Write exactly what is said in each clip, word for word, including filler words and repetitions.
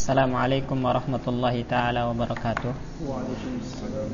Assalamualaikum warahmatullahi ta'ala wabarakatuh. Waalaikumsalam.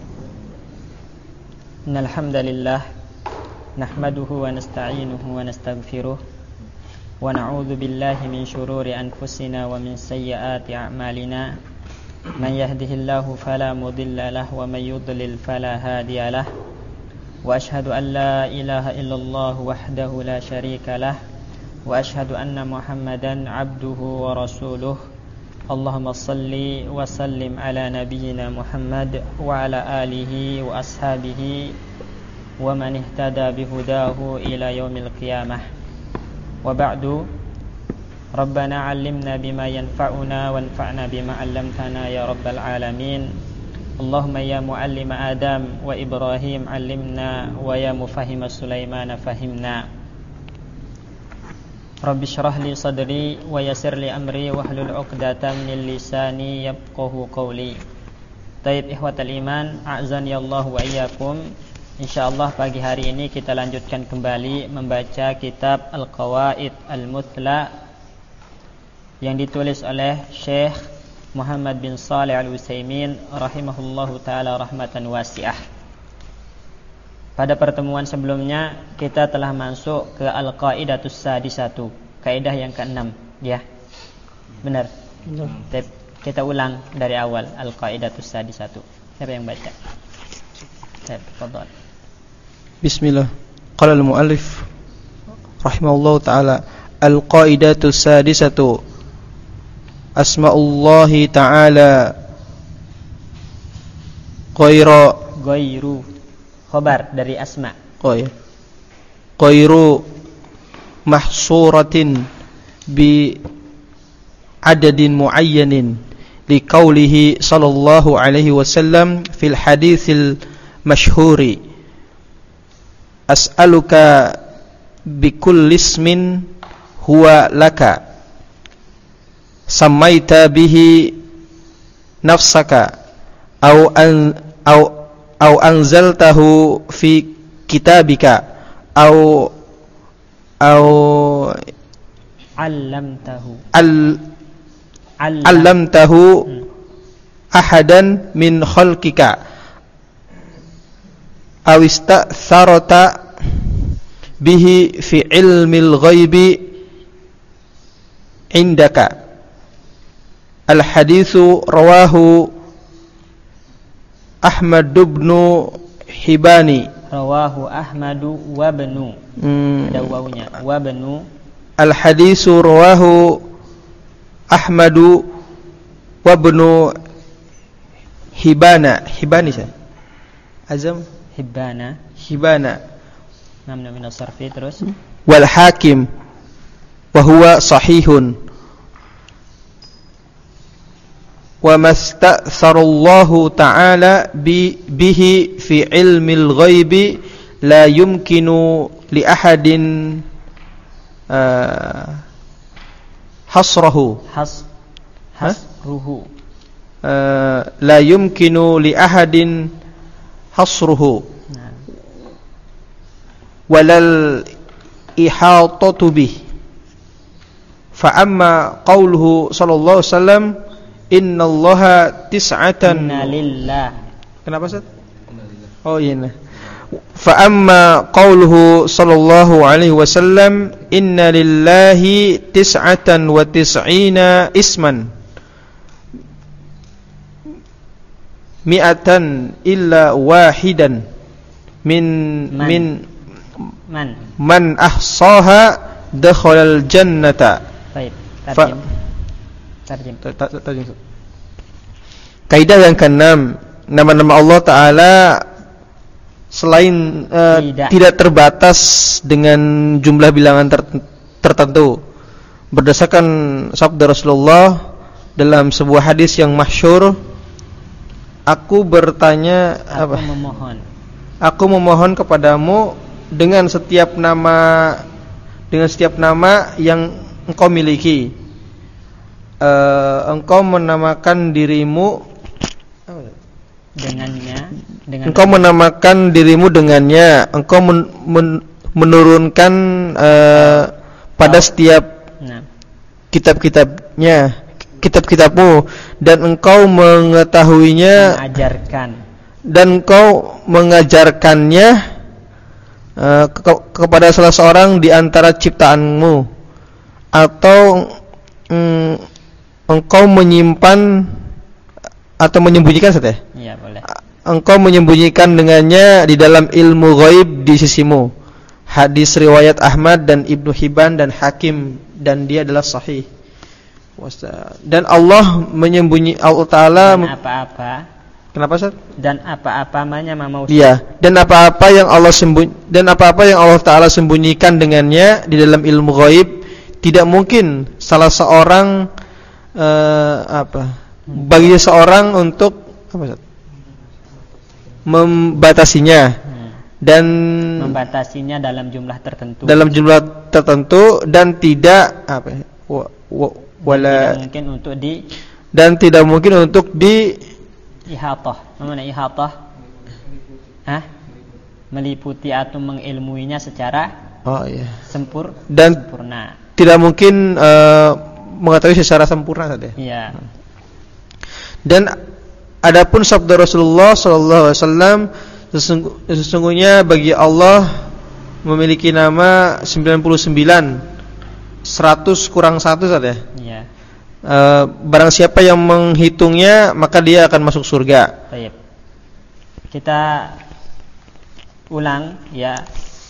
Innal hamdalillah nahmaduhu wa nasta'inuhu wa nastaghfiruh wa na'udzu billahi min shururi anfusina wa min sayyiati a'malina. Man yahdihillahu fala mudilla lahu wa man yudlil fala hadiya lahu. Wa ashhadu an la ilaha illallah wahdahu la syarika lah wa ashhadu anna Muhammadan 'abduhu wa rasuluh. Allahumma salli wa sallim ala nabiyyina Muhammad wa ala alihi wa ashabihi wa man ihtada bihudahu ila yaumil qiyamah. Wa ba'du. Rabbana 'allimna bima yanfa'una wanfa'na bima 'allamtana ya rabbal alamin. Allahumma ya muallima Adam wa Ibrahim 'allimna wa ya mufahhima Sulaiman fahimna. Rabbi syrah li sadri wa yassir li amri wahlul 'uqdatam min lisani yafqahu qawli. Taib ikhwatal iman, a'zani Allah wa iyyakum. Insyaallah pagi hari ini kita lanjutkan kembali membaca kitab Al-Qawaid Al-Muthla yang ditulis oleh Syekh Muhammad bin Shalih Al-Utsaimin rahimahullahu taala rahmatan wasi'ah. Pada pertemuan sebelumnya kita telah masuk ke Al-Qaidatus Sadisatu, kaidah yang keenam, ya. Benar. Benar. Kita ulang dari awal Al-Qaidatus Sadisatu. Siapa yang baca? Baik, tafadhal. Bismillah. Qala al-muallif rahimahullahu taala, Al-Qaidatus Sadisatu. Asma'ullahi ta'ala Ghairu Ghairu Khobar dari asma. Oh ya. Ghairu mahsuratin bi adadin muayyanin liqaulihi sallallahu alaihi wasallam fil haditsil masyhuri as'aluka bikulli ismin huwa laka samaita bihi nafsaka au an au au anzaltahu fi kitabika au au allamtahu al allamtahu hmm. ahadan min khalqika aw ista'tharata bihi fi ilmil ghaibi indaka. Al haditsu rawahu Ahmad ibn Hibani. Rawahu Ahmadu wa ibnu. Hmm. Ada wawunya. Wa ibnu. Al haditsu rawahu Ahmadu wa ibnu Hibana. Hibani saya. Azam Hibana. Hibana. Namna min as-sarfi terus. Wal Hakim wa huwa sahihun. Wa masta'tharallahu ta'ala bi bihi fi ilmil ghaibi la yumkinu li ahadin uh, hasrahu has hasruhu uh, la yumkinu li ahadin hasruhu nah. walal ihatatu bih. Fa amma qauluhu sallallahu alaihi wasallam innallaha tis'atan. Innalillah. Kenapa Ustaz? Oh iya. Fa amma qauluhu sallallahu alaihi wasallam inna lillahi tis'atan wa tis'ina isman mi'atan illa wahidan min man. min man man ahsaha dakhalal jannata. Baik, tarjim. Tarjim. Tarjim. Kaidah yang keenam, nama-nama Allah Ta'ala selain uh, tidak. tidak terbatas dengan jumlah bilangan ter- tertentu. Berdasarkan sabda Rasulullah dalam sebuah hadis yang masyhur, aku bertanya aku apa? memohon. Aku memohon kepadamu dengan setiap nama dengan setiap nama yang engkau miliki. Uh, engkau menamakan dirimu dengannya, dengan engkau menamakan dirimu dengannya, engkau men, men, menurunkan uh, pada setiap nah. kitab-kitabnya kitab-kitabmu dan engkau mengetahuinya, mengajarkan, dan engkau mengajarkannya uh, ke- kepada salah seorang di antara ciptaanmu, atau um, engkau menyimpan atau menyembunyikan saja. Iya, boleh. Engkau menyembunyikan dengannya di dalam ilmu ghaib di sisimu. Hadis riwayat Ahmad dan Ibnu Hibban dan Hakim, dan dia adalah sahih. Dan Allah menyembunyi Allah Ta'ala Dan apa-apa. Kenapa Ustaz? Dan apa-apanya mau. Iya, dan apa-apa yang Allah sembunyi dan apa-apa yang Allah Ta'ala sembunyikan dengannya di dalam ilmu ghaib, tidak mungkin salah seorang uh, apa? Bagi seorang untuk apa Ustaz? Membatasinya. Dan membatasinya dalam jumlah tertentu. Dalam jumlah tertentu dan tidak apa? Wa, wa, wala tidak mungkin untuk di dan tidak mungkin untuk di ihatah. Mana ihatah? Hah? Meliputi atau mengilmuinya secara oh iya. sempur dan sempurna. Tidak mungkin uh, mengetahui secara sempurna saja. Iya. Dan adapun sabda Rasulullah sallallahu alaihi wasallam, sesungguhnya bagi Allah memiliki nama sembilan puluh sembilan, seratus kurang satu saja. Iya. E, barang siapa yang menghitungnya maka dia akan masuk surga. Baik. Kita ulang ya.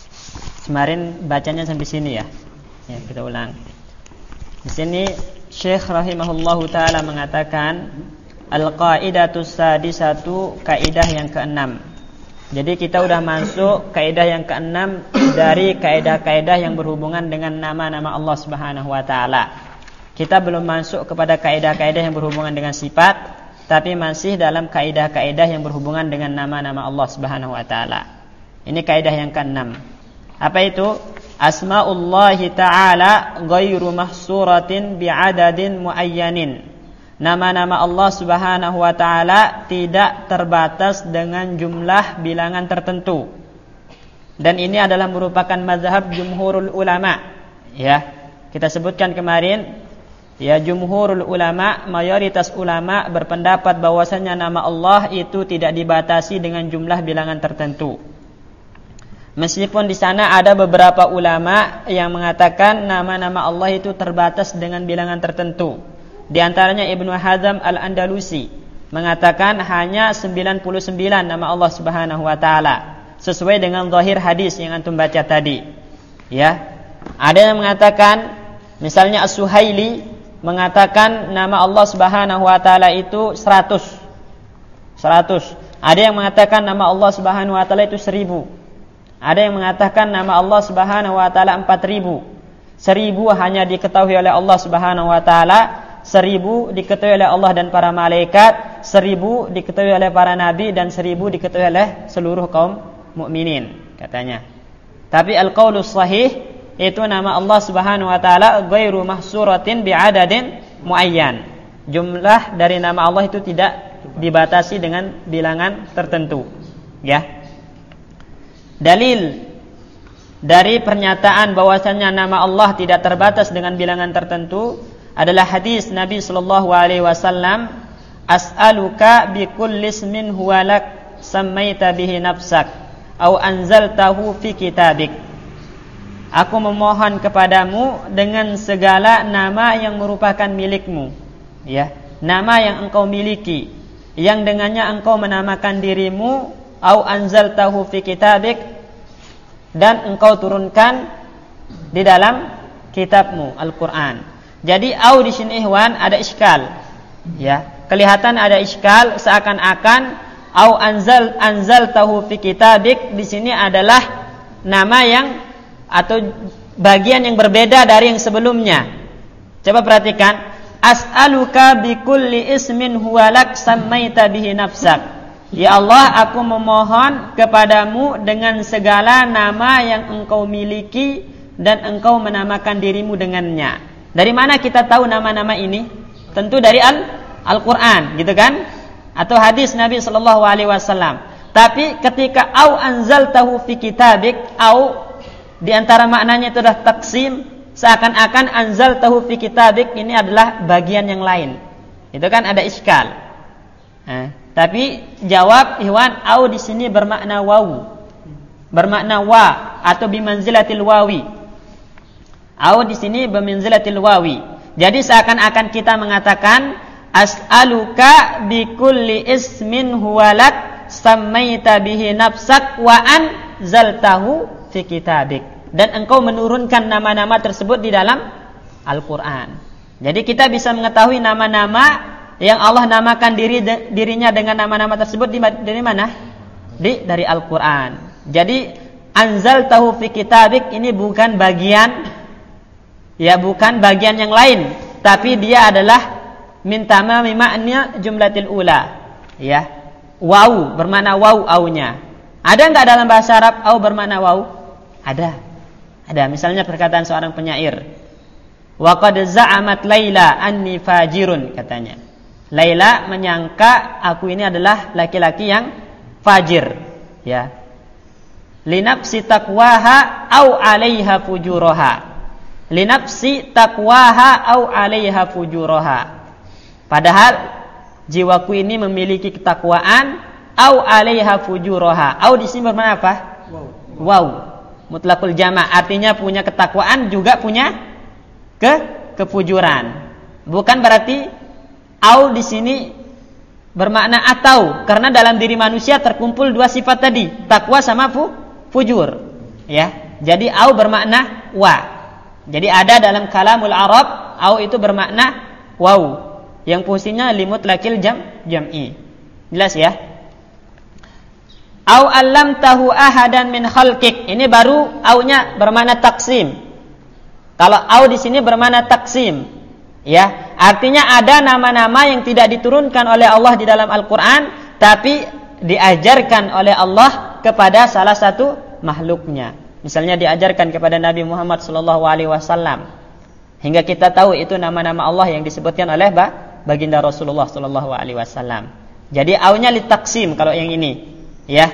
Kemarin bacanya sampai sini ya. Ya, kita ulang. Di sini Syekh rahimahullahu taala mengatakan al-qaidatus sadisatu, kaidah yang keenam. Jadi kita udah masuk kaidah yang keenam dari kaidah-kaidah yang berhubungan dengan nama-nama Allah Subhanahu wa taala. Kita belum masuk kepada kaidah-kaidah yang berhubungan dengan sifat, tapi masih dalam kaidah-kaidah yang berhubungan dengan nama-nama Allah Subhanahu wa taala. Ini kaidah yang keenam. Apa itu? Asma'ullahi ta'ala ghairu mahsuratin bi'adadin muayyanin. Nama-nama Allah Subhanahu wa taala tidak terbatas dengan jumlah bilangan tertentu. Dan ini adalah merupakan mazhab jumhurul ulama. Ya, kita sebutkan kemarin, ya, jumhurul ulama, mayoritas ulama berpendapat bahwasanya nama Allah itu tidak dibatasi dengan jumlah bilangan tertentu. Meskipun di sana ada beberapa ulama yang mengatakan nama-nama Allah itu terbatas dengan bilangan tertentu. Di antaranya Ibnu Hazm Al-Andalusi mengatakan hanya sembilan puluh sembilan nama Allah Subhanahu wa taala, sesuai dengan zahir hadis yang antum baca tadi. Ya. Ada yang mengatakan, misalnya As-Suhaili mengatakan nama Allah Subhanahu wa taala itu seratus. seratus. Ada yang mengatakan nama Allah Subhanahu wa taala itu seribu. Ada yang mengatakan nama Allah Subhanahu wa taala empat ribu. Seribu hanya diketahui oleh Allah Subhanahu wa taala, seribu diketahui oleh Allah dan para malaikat, seribu diketahui oleh para nabi, dan seribu diketahui oleh seluruh kaum mukminin, katanya. Tapi al-qaulus sahih, itu nama Allah Subhanahu wa taala ghairu mahsuratin bi'adadin muayyan. Jumlah dari nama Allah itu tidak dibatasi dengan bilangan tertentu. Ya. Dalil dari pernyataan bahwasanya nama Allah tidak terbatas dengan bilangan tertentu adalah hadis Nabi sallallahu alaihi wasallam, as'aluka bi kulli ismin huwa lak sammaita bihi nafsak au anzaltahu fi kitabik. Aku memohon kepadamu dengan segala nama yang merupakan milikmu, ya, nama yang engkau miliki, yang dengannya engkau menamakan dirimu, au anzaltahu fi kitabik, dan engkau turunkan di dalam kitabmu Al-Qur'an. Jadi au di sini ikhwan ada iskal. Ya, kelihatan ada iskal, seakan-akan au anzal anzaltahu fi kitabik di sini adalah nama yang atau bagian yang berbeda dari yang sebelumnya. Coba perhatikan, as'aluka bi kulli ismin huwa lak sammaita bihi nafsak. Ya Allah, aku memohon kepadamu dengan segala nama yang engkau miliki dan engkau menamakan dirimu dengannya. Dari mana kita tahu nama-nama ini? Tentu dari Al Al-Qur'an, gitu kan? Atau hadis Nabi sallallahu alaihi wasallam. Tapi ketika au anzaltahu fi kitabik, au di antara maknanya itu adalah taksim, seakan-akan anzaltahu fi kitabik ini adalah bagian yang lain. Itu kan ada iskal. Nah, tapi jawab Ikhwan, au di sini bermakna wawu. Bermakna wa atau bimanzilatil wawi. Au di sini bimanzilatil wawi. Jadi seakan-akan kita mengatakan as'aluka bikulli ismin huwalak sammaita bihi nafsak wa anzaltahu fi kitabik. Dan engkau menurunkan nama-nama tersebut di dalam Al-Qur'an. Jadi kita bisa mengetahui nama-nama yang Allah namakan diri dirinya dengan nama-nama tersebut di, dari mana? Di dari Al-Qur'an. Jadi anzaltahu fi kitabik ini bukan bagian, ya bukan bagian yang lain, tapi dia adalah min tamami ma'na jumlatil ula, ya. Waw bermakna waw aunya. Ada enggak dalam bahasa Arab au bermakna waw? Ada. Ada. Misalnya perkataan seorang penyair. Wa qad za'amat Laila anni fajirun, katanya. Laila menyangka aku ini adalah laki-laki yang fajir, ya. Linafsi taqwaha au 'alaiha fujuraha. Linafsi taqwaha au 'alaiha fujuraha. Padahal jiwaku ini memiliki ketakwaan au 'alaiha fujuraha. Au di sini bermakna apa? Wow. Wow. Mutlaqul jama', artinya punya ketakwaan juga punya ke kefujuran. Bukan berarti au di sini bermakna atau, karena dalam diri manusia terkumpul dua sifat tadi, takwa sama fu fujur, ya. Jadi au bermakna wa. Jadi ada dalam kalamul Arab au itu bermakna waw yang fungsinya limutlaqil jam jam'i. Jelas ya? Au allamtahu ahadan min khalqik. Ini baru aunya bermakna taksim. Kalau au di sini bermakna taksim, ya. Artinya ada nama-nama yang tidak diturunkan oleh Allah di dalam Al-Qur'an, tapi diajarkan oleh Allah kepada salah satu makhluknya. Misalnya diajarkan kepada Nabi Muhammad sallallahu alaihi wasallam. Hingga kita tahu itu nama-nama Allah yang disebutkan oleh baginda Rasulullah sallallahu alaihi wasallam. Jadi aunya litaksim kalau yang ini, ya.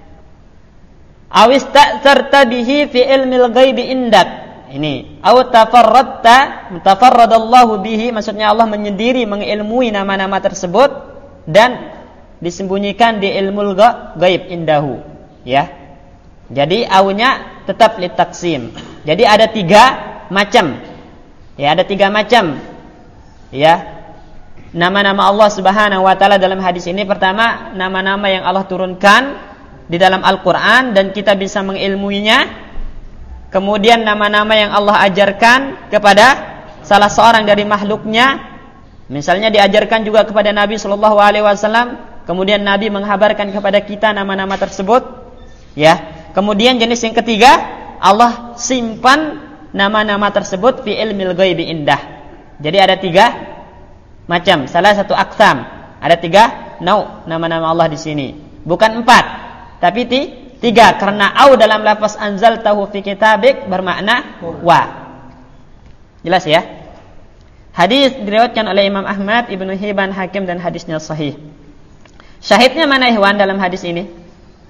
Awis ta'tarta bihi fi ilmil ghaibi indak. Ini aw tafarradta tafarradallahu bihi, maksudnya Allah menyendiri mengilmui nama-nama tersebut dan disembunyikan di ilmul ghaib indahu, ya. Jadi aunya tetap litaksim. Jadi ada tiga macam, ya, ada tiga macam, ya, nama-nama Allah Subhanahu wa taala dalam hadis ini. Pertama, nama-nama yang Allah turunkan di dalam Al-Qur'an dan kita bisa mengilmuinya. Kemudian nama-nama yang Allah ajarkan kepada salah seorang dari makhluknya. Misalnya diajarkan juga kepada Nabi sallallahu alaihi wasallam, kemudian Nabi menghabarkan kepada kita nama-nama tersebut, ya. Kemudian jenis yang ketiga, Allah simpan nama-nama tersebut fi ilmil ghaibi indah. Jadi ada tiga macam, salah satu aqsam. Ada tiga nau nama-nama Allah di sini. Bukan empat, tapi ti, tiga. Karena au dalam lafaz anzaltahu fi kitabik bermakna wa. Jelas ya? Hadis diriwayatkan oleh Imam Ahmad, Ibnu Hibban, Hakim, dan hadisnya sahih. Syahidnya mana Ikhwan dalam hadis ini?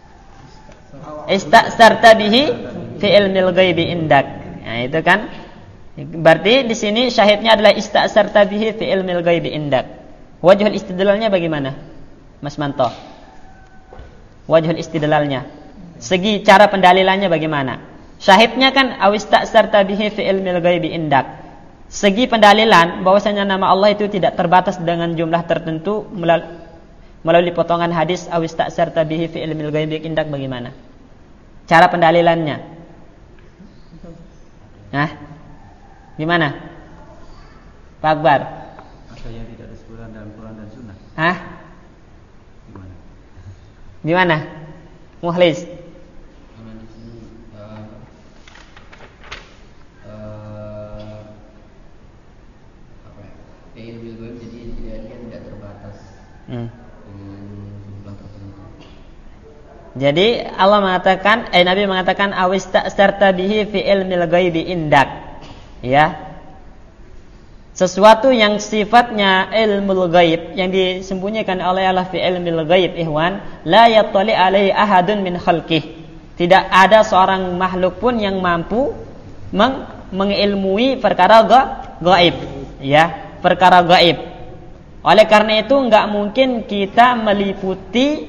Ista'sarta bihi fi ilmil ghaibi indak. Nah, itu kan berarti di sini syahidnya adalah ista'sarta bihi fi ilmil ghaibi indak. Wajhul istidlalnya bagaimana? Mas Manto. Wajhul istidlalnya. Segi cara pendalilannya bagaimana? Syahidnya kan awista'sarta bihi fi ilmil ghaibi indak. Segi pendalilan bahwasanya nama Allah itu tidak terbatas dengan jumlah tertentu melalui potongan hadis awista'sarta bihi fi ilmil ghaibi indak bagaimana? Cara pendalilannya. Nah, gimana? Pak Akbar. Apa yang tidak disebutkan dalam Quran dan Sunnah? Hah? Gimana? Gimana? Mukhlis. Karena di sini uh, uh, apa ya? Ilmu ghaib jadi tidak tidak terbatas. Hmm. Jadi Allah mengatakan, eh Nabi mengatakan awista'sarta bihi fi ilmil ghaibi indak. Ya. Sesuatu yang sifatnya ilmul ghaib yang disembunyikan oleh Allah fi ilmil ghaib ihwan, la yattali alaihi ahadun min khalqih. Tidak ada seorang makhluk pun yang mampu meng- mengilmui perkara gaib, ya, perkara gaib. Oleh karena itu enggak mungkin kita meliputi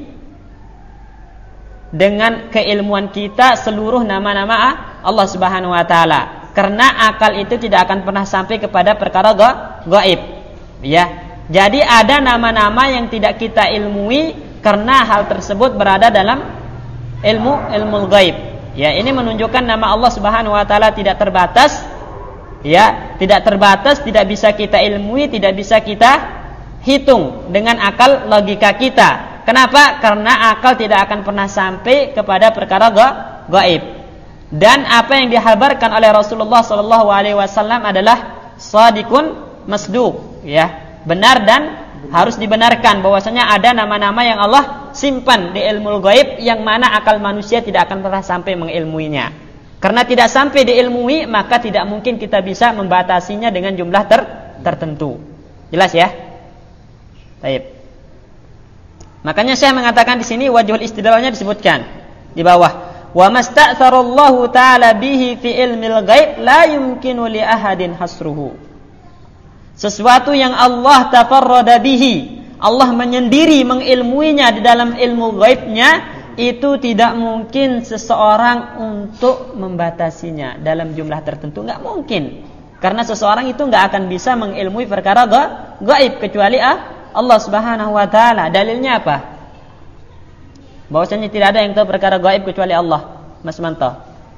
dengan keilmuan kita seluruh nama-nama Allah Subhanahu wa taala. Karena akal itu tidak akan pernah sampai kepada perkara gaib, ya. Jadi ada nama-nama yang tidak kita ilmui karena hal tersebut berada dalam ilmu ilmu gaib. Ya, ini menunjukkan nama Allah Subhanahu wa taala tidak terbatas, ya, tidak terbatas, tidak bisa kita ilmui, tidak bisa kita hitung dengan akal logika kita. Kenapa? Karena akal tidak akan pernah sampai kepada perkara gaib. Dan apa yang dihabarkan oleh Rasulullah sallallahu alaihi wasallam adalah shadiqun masduq, ya, benar dan harus dibenarkan bahwasanya ada nama-nama yang Allah simpan di ilmu gaib yang mana akal manusia tidak akan pernah sampai mengilmuinya. Karena tidak sampai diilmui, maka tidak mungkin kita bisa membatasinya dengan jumlah ter tertentu. Jelas ya? Baik. Makanya saya mengatakan di sini wajhul istidlalnya disebutkan di bawah. Wa masta'tharallahu ta'ala bihi fi ilmil ghaib la yumkinu li ahadin hasruhu. Sesuatu yang Allah tafarrada bihi, Allah menyendiri mengilmuinya di dalam ilmu ghaibnya, itu tidak mungkin seseorang untuk membatasinya dalam jumlah tertentu, enggak mungkin. Karena seseorang itu enggak akan bisa mengilmui perkara gaib kecuali Allah Subhanahu wa taala. Dalilnya apa? Bahwasanya tidak ada yang tahu perkara gaib kecuali Allah. Mas Manto.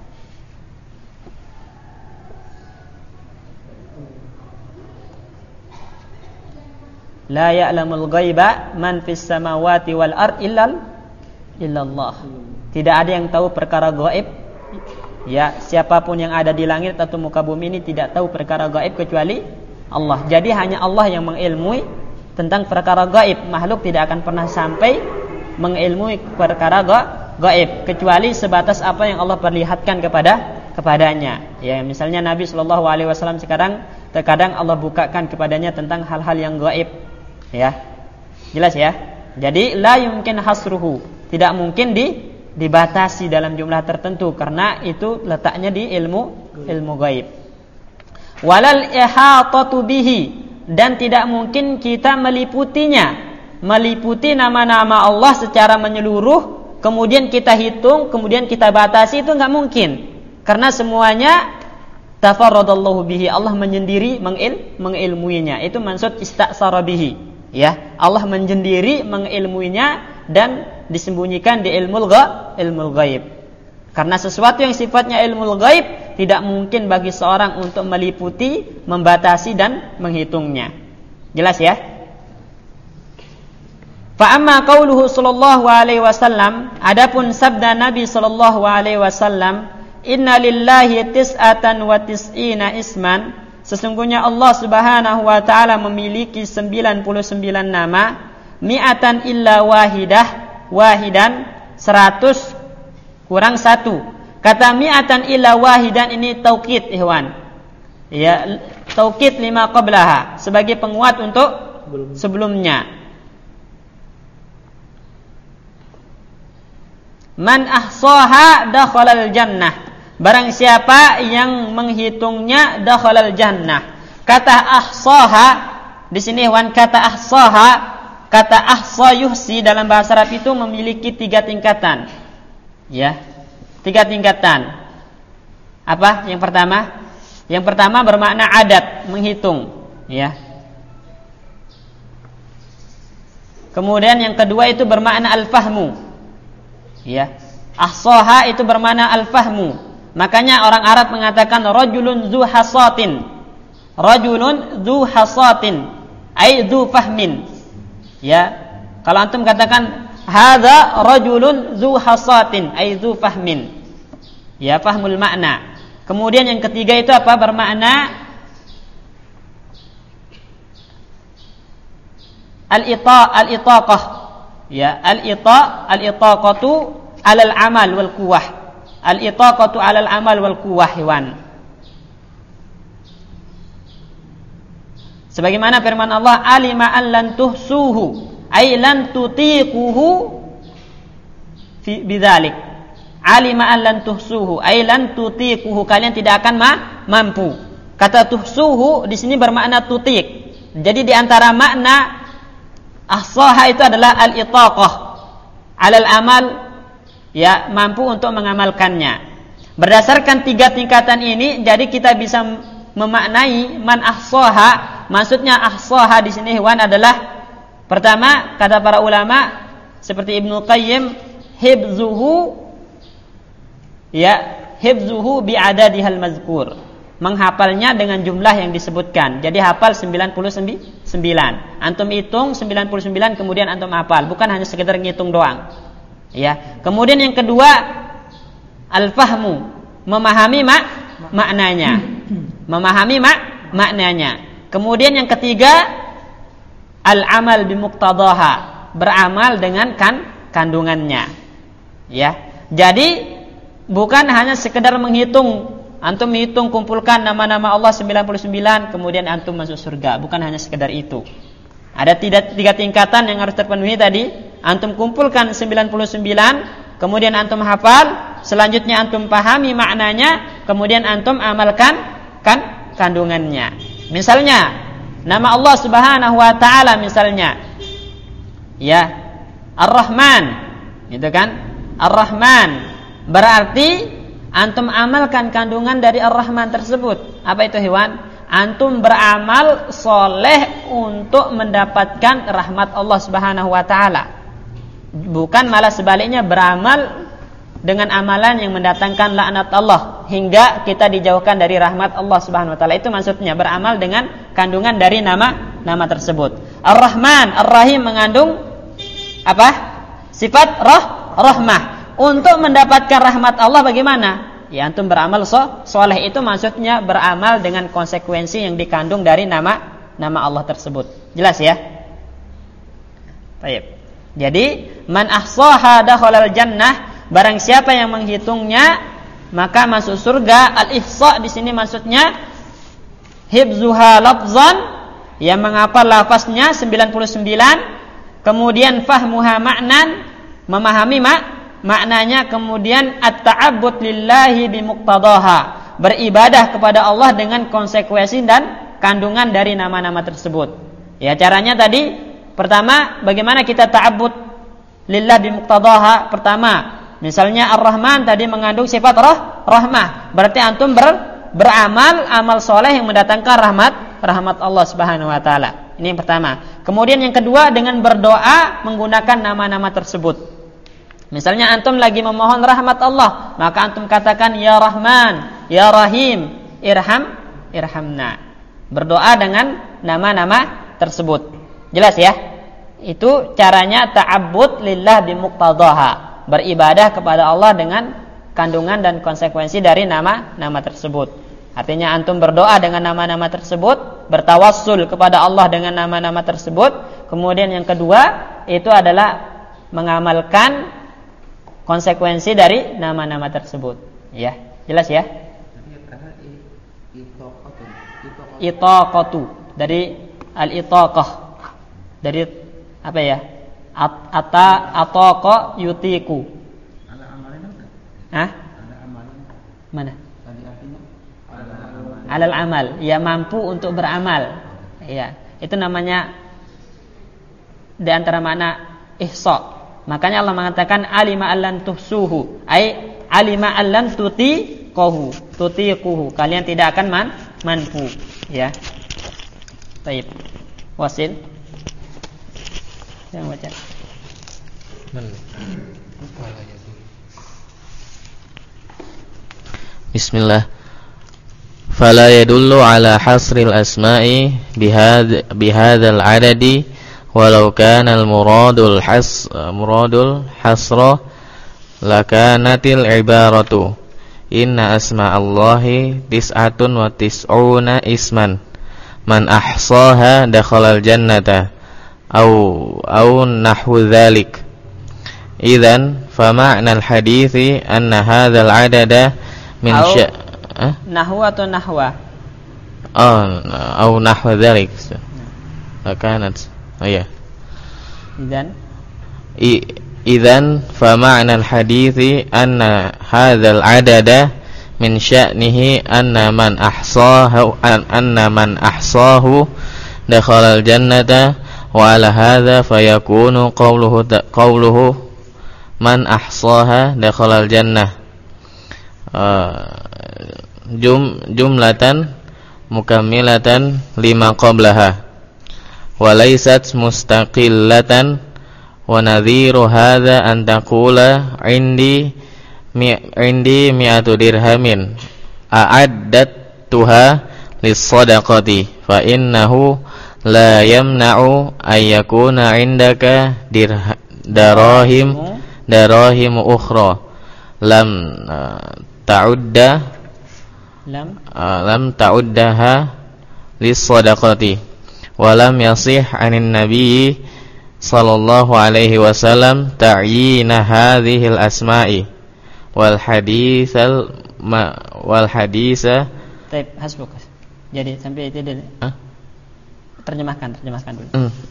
La ya'lamul ghaiba man fis samawati wal ard illa illallah. Tidak ada yang tahu perkara gaib. Ya, siapapun yang ada di langit atau muka bumi ini tidak tahu perkara gaib kecuali Allah. Jadi hanya Allah yang mengilmui tentang perkara gaib. Makhluk tidak akan pernah sampai mengilmui perkara gaib kecuali sebatas apa yang Allah perlihatkan kepada kepadanya. Ya, misalnya Nabi sallallahu alaihi wasallam sekarang terkadang Allah bukakan kepadanya tentang hal-hal yang gaib. Ya. Jelas ya? Jadi la yumkin hasruhu, tidak mungkin di dibatasi dalam jumlah tertentu karena itu letaknya di ilmu ilmu gaib. Walal ihatatu bihi, dan tidak mungkin kita meliputinya, meliputi nama-nama Allah secara menyeluruh, kemudian kita hitung, kemudian kita batasi, itu enggak mungkin. Karena semuanya tafarradallahu bihi, Allah menyendiri mengil, mengilmuinya. Itu maksud ista'sara bihi, ya. Allah menyendiri mengilmuinya dan disembunyikan di ilmu ghaib, ilmu ghaib. Karena sesuatu yang sifatnya ilmu ghaib tidak mungkin bagi seorang untuk meliputi, membatasi dan menghitungnya. Jelas ya? Fa amma qauluhu sallallahu alaihi wasallam, adapun sabda Nabi sallallahu alaihi wasallam, inna lillahi tis'atan wa tis'ina isman, sesungguhnya Allah Subhanahu wa taala memiliki sembilan puluh sembilan nama, mi'atan illa wahidah, wahidan seratus kurang satu. Kata mi'atan illa wahidan ini taukid, ikhwan. Ya, taukid lima qablaha, sebagai penguat untuk sebelumnya. Man ahsaha dakhalal jannah. Barang siapa yang menghitungnya dakhalal jannah. Kata ahsaha di sini wan kata ahsaha, kata ahsa yuhsi dalam bahasa Arab itu memiliki tiga tingkatan. Ya. Tiga tingkatan. Apa? Yang pertama? Yang pertama bermakna adat, menghitung, ya. Kemudian yang kedua itu bermakna al-fahmu. Ya, ahsaha itu bermakna al-fahmu. Makanya orang Arab mengatakan rajulun dzu hasatin. Rajulun dzu hasatin, ai dzu fahmin. Ya. Kalau antum katakan hadza rajulun dzu hasatin, ai dzu fahmin. Ya, fahmul makna. Kemudian yang ketiga itu apa? Bermakna al-ita al-itaqah. Ya, al-ita al-itaqatu 'alal amal wal quwwah. Al-itaqatu 'alal amal wal quwwah, hewan. Sebagaimana firman Allah, alima an lan tuhsuhu, ay lan tutiquhu fi bidzalik. alima an lan tuhsuhu ay lan tutiquhu, kalian tidak akan ma- mampu. Kata tuhsuhu di sini bermakna tutik. Jadi di antara makna ahsaha itu adalah al-itaqah alal amal, ya, mampu untuk mengamalkannya. Berdasarkan tiga tingkatan ini, jadi kita bisa memaknai man ahsaha. Maksudnya ahsaha di sini hewan adalah, pertama kata para ulama seperti Ibnu Qayyim, hibzuhu, ya, hibzuhu bi adadihal mazkur, menghafalnya dengan jumlah yang disebutkan. Jadi hafal sembilan puluh sembilan. Antum hitung sembilan puluh sembilan, kemudian antum hafal, bukan hanya sekedar ngitung doang. Ya. Kemudian yang kedua, al-fahmu, memahami mak maknanya. Memahami mak maknanya. Kemudian yang ketiga, al-amal bimuqtadaha, beramal dengan kan kandungannya. Ya. Jadi bukan hanya sekedar menghitung. Antum menghitung, kumpulkan nama-nama Allah sembilan puluh sembilan, kemudian antum masuk surga. Bukan hanya sekedar itu. Ada tiga, tiga tingkatan yang harus terpenuhi tadi. Antum kumpulkan sembilan puluh sembilan, kemudian antum hafal, selanjutnya antum pahami maknanya, kemudian antum amalkan kan kandungannya. Misalnya nama Allah Subhanahu wa taala, misalnya ya, Ar-Rahman, gitu kan? Ar-Rahman berarti antum amalkan kandungan dari Ar-Rahman tersebut. Apa itu hewan? Antum beramal soleh untuk mendapatkan rahmat Allah Subhanahu wa taala. Bukan malah sebaliknya, beramal dengan amalan yang mendatangkan laknat Allah hingga kita dijauhkan dari rahmat Allah Subhanahu wa taala. Itu maksudnya beramal dengan kandungan dari nama nama tersebut. Ar-Rahman, Ar-Rahim mengandung apa? Sifat roh, rahmah. Untuk mendapatkan rahmat Allah bagaimana? Ya, antum beramal so, soleh, itu maksudnya beramal dengan konsekuensi yang dikandung dari nama nama Allah tersebut. Jelas ya? Baik. Jadi man ahsaha dakhalal jannah, barang siapa yang menghitungnya maka masuk surga. Al-ihsa di sini maksudnya hibzuha lafzan, yang menghafal lafaznya sembilan puluh sembilan, kemudian fahmuha ma'nan, memahami mak maknanya, kemudian at-ta'abbud lillahi bimuqtadaha, beribadah kepada Allah dengan konsekuensi dan kandungan dari nama-nama tersebut. Ya, caranya tadi, pertama bagaimana kita ta'abbud lillah bimuqtadaha? Pertama, misalnya Ar-Rahman tadi mengandung sifat roh, rahmah. Berarti antum ber, beramal amal soleh yang mendatangkan rahmat rahmat Allah Subhanahu wa taala. Ini yang pertama. Kemudian yang kedua, dengan berdoa menggunakan nama-nama tersebut. Misalnya antum lagi memohon rahmat Allah, maka antum katakan ya Rahman, ya Rahim, irham, irhamna. Berdoa dengan nama-nama tersebut. Jelas ya? Itu caranya ta'abbud lillah bimuqtadaha, beribadah kepada Allah dengan kandungan dan konsekuensi dari nama-nama tersebut. Artinya antum berdoa dengan nama-nama tersebut, bertawassul kepada Allah dengan nama-nama tersebut. Kemudian yang kedua, itu adalah mengamalkan konsekuensi dari nama-nama tersebut. Ya, jelas ya? Itaqatu dari al-itaqah, dari apa ya? Ata ataqa yutiku. Ada amalnya enggak? Hah? Ada amalnya. Mana? Tadi artinya ada amal. Alal amal, ya, mampu untuk beramal. Ya, itu namanya di antara makna ihsa. Makanya Allah mengatakan alima allan tuhsuhu, ai alima allan tutiquhu, tutiquhu, kalian tidak akan man, mampu, ya. Baik. Wasil. Yang baca. Bismillah. Fala yadullu ala hasril asma'i bihad bihadzal adadi walau kana al-muradul has muradul hasra lakanatil ibaratu inna asma'allahi tis'atun wa tis'una isman man ahsaha dakhalal jannata au au nahwu dzalik. Idzan fa ma'na al-hadithi anna hadzal adada min sya eh? Nahwa atau nahwa? Oh, au nahwu dzalik. Lakanat. Oh iya. Dan I idzan fa ma'na al-hadithi anna hadzal adada min sya'nihi anna man ahsahu anna man ahsahu dakhala al-jannata wa ala hadza fayakunu qawluhu qawluhu man ahsaha dakhala al-jannah jum jumlatan mukammilatan lima qablaha wa laysat mustaqillatan wa nadhiru hadza an taqula indi mi, indi mi'atu dirhamin a'addattuha lis-sadaqati fa innahu la yamna'u ay yakuna 'indaka dirha, darahim darahim ukhra lam uh, ta'udda lam uh, lam ta'uddaha lis-sadaqati wa lam yasih 'anin nabiyyi sallallahu alaihi wasallam ta'yina hadhil asma'i wal haditsal ma wal haditsa. Baik, hasbuk. Jadi sampai itu dulu. Huh? Terjemahkan, terjemahkan dulu.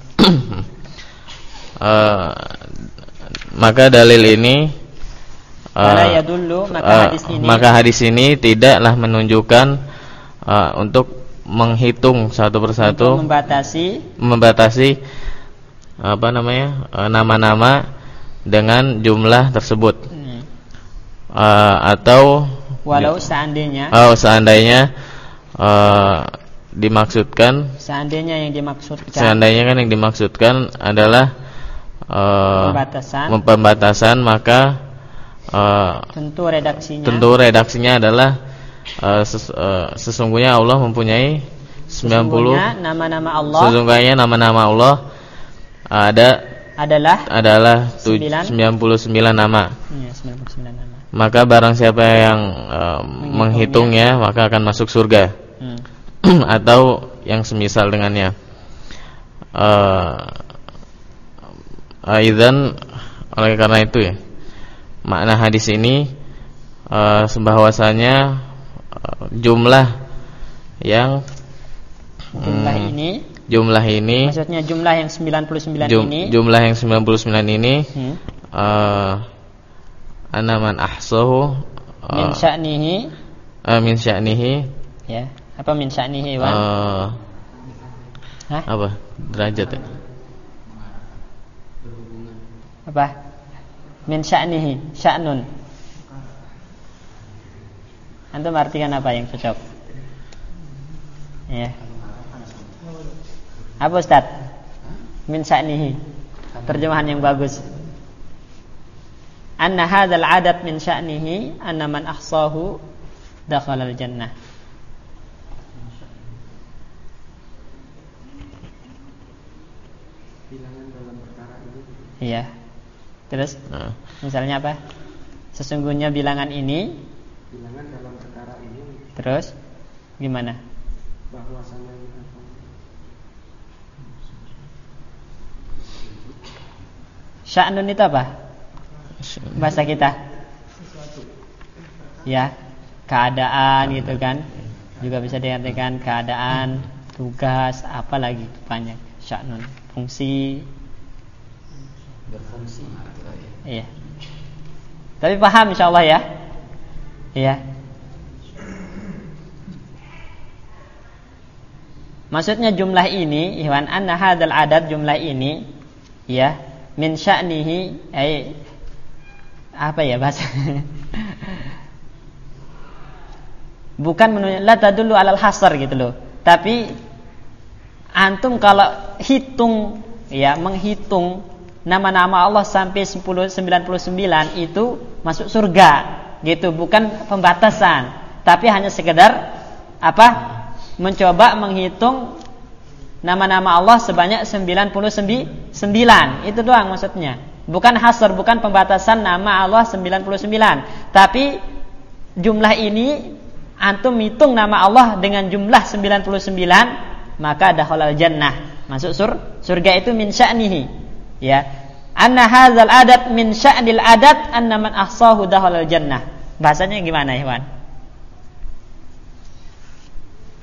uh, maka dalil ini uh, ya dulu, maka uh, hadis ini maka hadis ini tidaklah menunjukkan uh, untuk menghitung satu persatu, untuk membatasi membatasi apa namanya nama-nama dengan jumlah tersebut, hmm. uh, atau walau seandainya oh seandainya uh, dimaksudkan seandainya yang dimaksudkan seandainya kan yang dimaksudkan adalah uh, pembatasan pembatasan maka uh, tentu redaksinya tentu redaksinya adalah uh, ses, uh, sesungguhnya Allah mempunyai sembilan puluh nama-nama Allah sesungguhnya nama-nama Allah ada adalah adalah sembilan puluh sembilan nama. Ya, sembilan puluh sembilan nama. Maka barang siapa yang uh, menghitungnya maka akan masuk surga. Hmm. Atau yang semisal dengannya. Uh, Aidan oleh karena itu ya. Makna hadis ini uh, bahwasanya uh, jumlah yang jumlah hmm, ini jumlah ini maksudnya jumlah yang sembilan puluh sembilan jum, ini jumlah yang sembilan puluh sembilan ini hmm. uh, anaman ahsahu uh, min sya'nihi uh, min sya'nihi ya apa min sya'nihi Wan uh, Hah? apa derajat ya? Apa min sya'nihi sya'nun antum artikan apa yang cocok ya apa Ustaz? Min sya'nihi. Terjemahan yang bagus. Anna hadzal adad min sya'nihi anna man ahsahu dakhala al-jannah. Bilangan dalam perkara ini. Iya. Terus? Nah. Misalnya apa? Sesungguhnya bilangan ini bilangan dalam perkara ini. Terus gimana? Bahwasanya sya'nun itu apa? Bahasa kita. Ya, keadaan gitu kan. Juga bisa diartikan keadaan, tugas, apa lagi banyak. Sya'nun, fungsi. berfungsi. Iya. Tapi paham insyaallah ya. Iya. Maksudnya jumlah ini, Ikhwan, anna hadzal adad jumlah ini ya min sya'nihi ay apa ya bahasa bukan menunjuk la tadullu alal hasar gitu loh, tapi antum kalau hitung ya menghitung nama-nama Allah sampai sembilan puluh sembilan itu masuk surga gitu, bukan pembatasan, tapi hanya sekedar apa mencoba menghitung nama-nama Allah sebanyak sembilan puluh sembilan. Itu doang maksudnya. Bukan hasr, bukan pembatasan nama Allah sembilan puluh sembilan. Tapi jumlah ini antum hitung nama Allah dengan jumlah sembilan puluh sembilan, maka dakhalal jannah. Masuk sur, surga itu min sya'nihi. Ya. Anna hadzal adad min sya'nil adad anna man ahsahu dakhalal jannah. Bahasanya gimana, Ikhwan?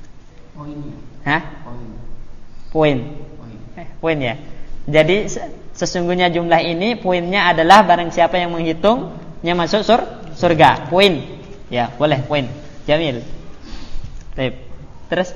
Oh ini. Hah? Oh ini. Poin. Oh ini. Eh, poin ya. Jadi Sesungguhnya jumlah ini poinnya adalah barang siapa yang menghitungnya masuk sur surga. Poin. Ya, boleh poin. Jamil. Baik. Terus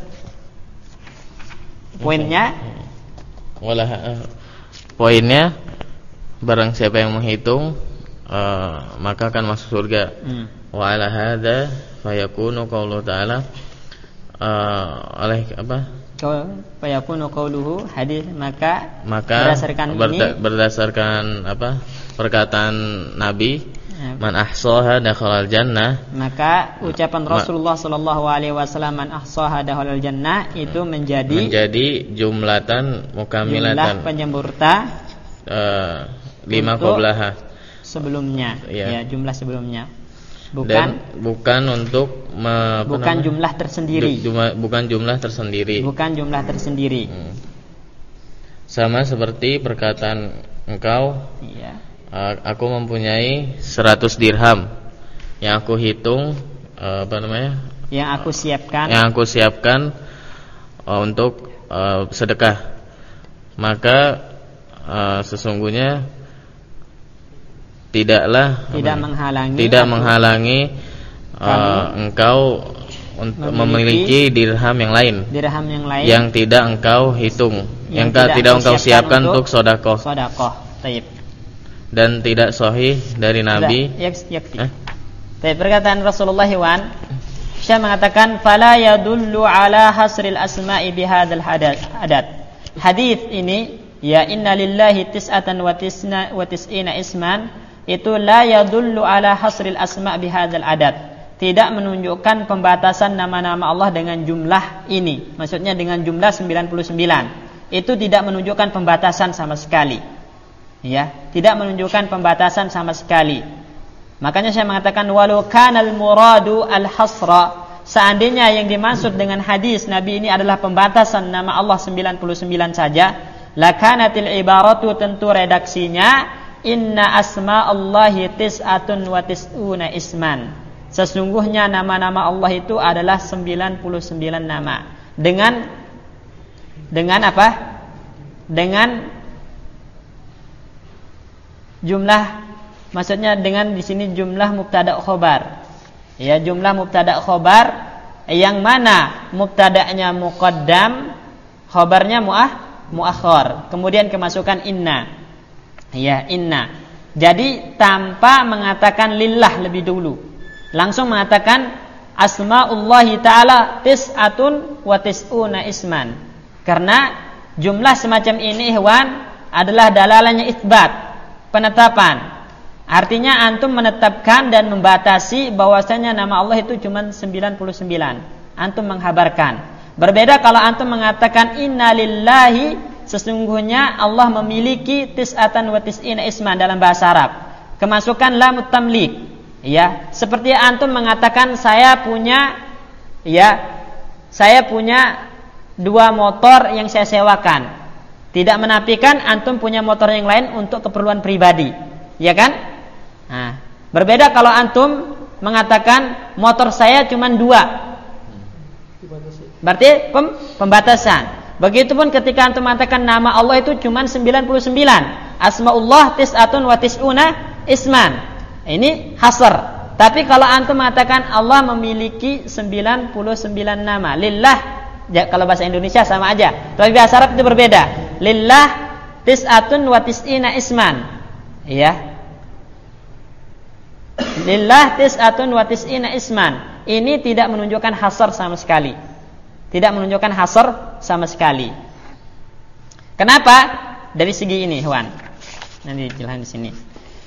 poinnya Walah uh, poinnya barang siapa yang menghitung uh, maka akan masuk surga. Hmm. Wa ala hadza fayakunu qaulu ta'ala uh, oleh apa? Fayakunu qauluhu hadis maka, maka berdasarkan berda, ini berdasarkan apa? Perkataan Nabi, man ahsaha dakhalal jannah, maka ucapan Rasulullah sallallahu alaihi wasallam man ahsaha dakhalal jannah itu menjadi menjadi jumlatan mukamilatan, jumlah penyempurna uh, lima qablaha sebelumnya, ya. Ya, jumlah sebelumnya. Bukan Dan bukan untuk me, bukan namanya? jumlah tersendiri. Jumlah, bukan jumlah tersendiri. Bukan jumlah tersendiri. Hmm. Sama seperti perkataan engkau, iya. Aku mempunyai seratus dirham yang aku hitung uh, apa namanya? Yang aku siapkan. Yang aku siapkan uh, untuk uh, sedekah. Maka uh, sesungguhnya tidaklah tidak apa, menghalangi tidak menghalangi uh, engkau untuk memiliki, memiliki dirham yang lain. Dirham yang lain yang tidak engkau hitung, yang, yang tidak, tidak engkau siapkan untuk sedekah. Sedekah. Baik. Dan tidak sahih dari Nabi. Yakfi. Eh? Baik, perkataan Rasulullah Wan, Syekh mengatakan fala yadullu ala hasril asma'i bihadzal adat. Hadis ini ya inna lillahi tis'atan wa tisna wa tis'ina isman itu la yadullu ala hasril asma' bihadzal adat. Tidak menunjukkan pembatasan nama-nama Allah dengan jumlah ini. Maksudnya dengan jumlah sembilan puluh sembilan. Itu tidak menunjukkan pembatasan sama sekali. Ya, tidak menunjukkan pembatasan sama sekali. Makanya saya mengatakan walau kanal muradu al-hasra, seandainya yang dimaksud dengan hadis Nabi ini adalah pembatasan nama Allah sembilan puluh sembilan saja, lakanatil ibaratu, tentu redaksinya inna asma'allahi tis'atun wa tis'una isman. Sesungguhnya nama-nama Allah itu adalah sembilan puluh sembilan nama. Dengan dengan apa? Dengan jumlah, maksudnya dengan di sini jumlah mubtada khobar. Ya, jumlah mubtada khobar yang mana mubtada'nya muqaddam, khobarnya muah muakhar. Kemudian kemasukan inna. Ya, inna. Jadi tanpa mengatakan lillah lebih dulu, langsung mengatakan asmaullahi ta'ala tis'atun wa tis'una isman. Karena jumlah semacam ini ikhwan adalah dalalahnya itsbat, penetapan. Artinya antum menetapkan dan membatasi bahwasanya nama Allah itu cuma sembilan puluh sembilan. Antum menghabarkan. Berbeda kalau antum mengatakan innalillahi, sesungguhnya Allah memiliki tis'atan wa tis'ina isman dalam bahasa Arab. Kemasukan lamut tamlik. Ya, seperti antum mengatakan saya punya ya, saya punya dua motor yang saya sewakan. Tidak menafikan antum punya motor yang lain untuk keperluan pribadi, ya kan? Nah, berbeda kalau antum mengatakan motor saya cuma dua, berarti pem, pembatasan. Begitupun ketika antum mengatakan nama Allah itu cuma sembilan puluh sembilan, asmaullah tis'atun wa tis'una isman, ini hasr. Tapi kalau antum mengatakan Allah memiliki sembilan puluh sembilan nama, lillah, ya, kalau bahasa Indonesia sama aja, tapi bahasa Arab itu berbeda. Lillah tis'atun wa tis'ina isman. Ya. Lillah tis'atun wa tis'ina isman. Ini tidak menunjukkan hasar sama sekali. Tidak menunjukkan hasar sama sekali. Kenapa? Dari segi ini, Wan. Nanti jelaskan di sini.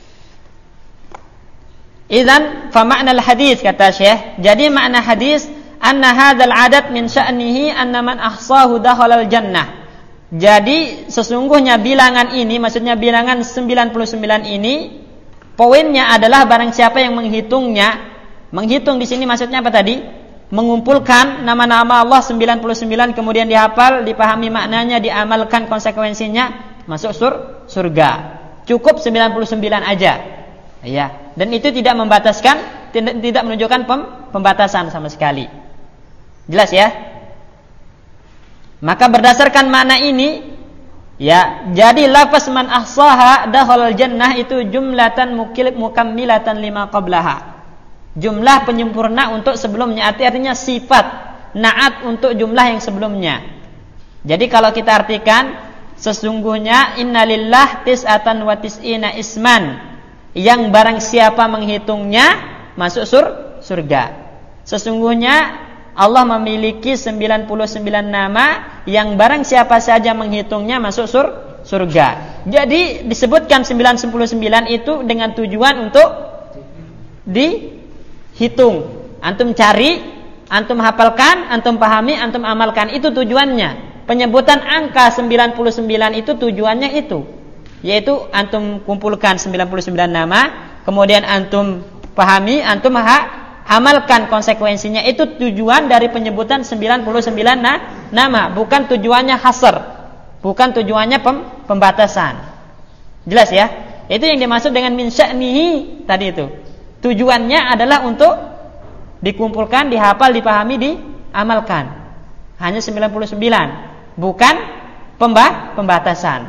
Idzan fa ma'nal hadis, kata Syekh. Jadi makna hadis anna hadzal adat min sya'nihi anna man ahsahu dakhalal jannah. Jadi sesungguhnya bilangan ini, maksudnya bilangan sembilan puluh sembilan ini, poinnya adalah barang siapa yang menghitungnya. Menghitung di sini maksudnya apa tadi? Mengumpulkan nama-nama Allah sembilan puluh sembilan, kemudian dihafal, dipahami maknanya, diamalkan konsekuensinya, masuk sur surga. Cukup sembilan puluh sembilan aja. Ya, dan itu tidak membataskan, tidak, tidak menunjukkan pem, pembatasan sama sekali. Jelas ya? Maka berdasarkan makna ini, Ya, jadi lafaz man ahsaha dakhalal jannah itu jumlatan mukil mukammilatan lima qablaha. Jumlah penyempurna untuk sebelumnya, artinya sifat na'at untuk jumlah yang sebelumnya. Jadi kalau kita artikan sesungguhnya innalillah tis'atan wa tis'ina isman, yang barang siapa menghitungnya masuk sur surga. Sesungguhnya Allah memiliki sembilan puluh sembilan nama, yang barang siapa saja menghitungnya masuk sur surga. Jadi disebutkan sembilan puluh sembilan itu dengan tujuan untuk dihitung. Antum cari, antum hafalkan, antum pahami, antum amalkan. Itu tujuannya. Penyebutan angka sembilan puluh sembilan itu tujuannya itu, yaitu antum kumpulkan sembilan puluh sembilan nama, kemudian antum pahami, antum ha amalkan konsekuensinya. Itu tujuan dari penyebutan sembilan puluh sembilan na- nama, bukan tujuannya hasr, bukan tujuannya pem- pembatasan. Jelas ya? Itu yang dimaksud dengan min sya'nihi tadi itu. Tujuannya adalah untuk dikumpulkan, dihafal, dipahami, diamalkan. Hanya sembilan puluh sembilan, bukan pemba- pembatasan.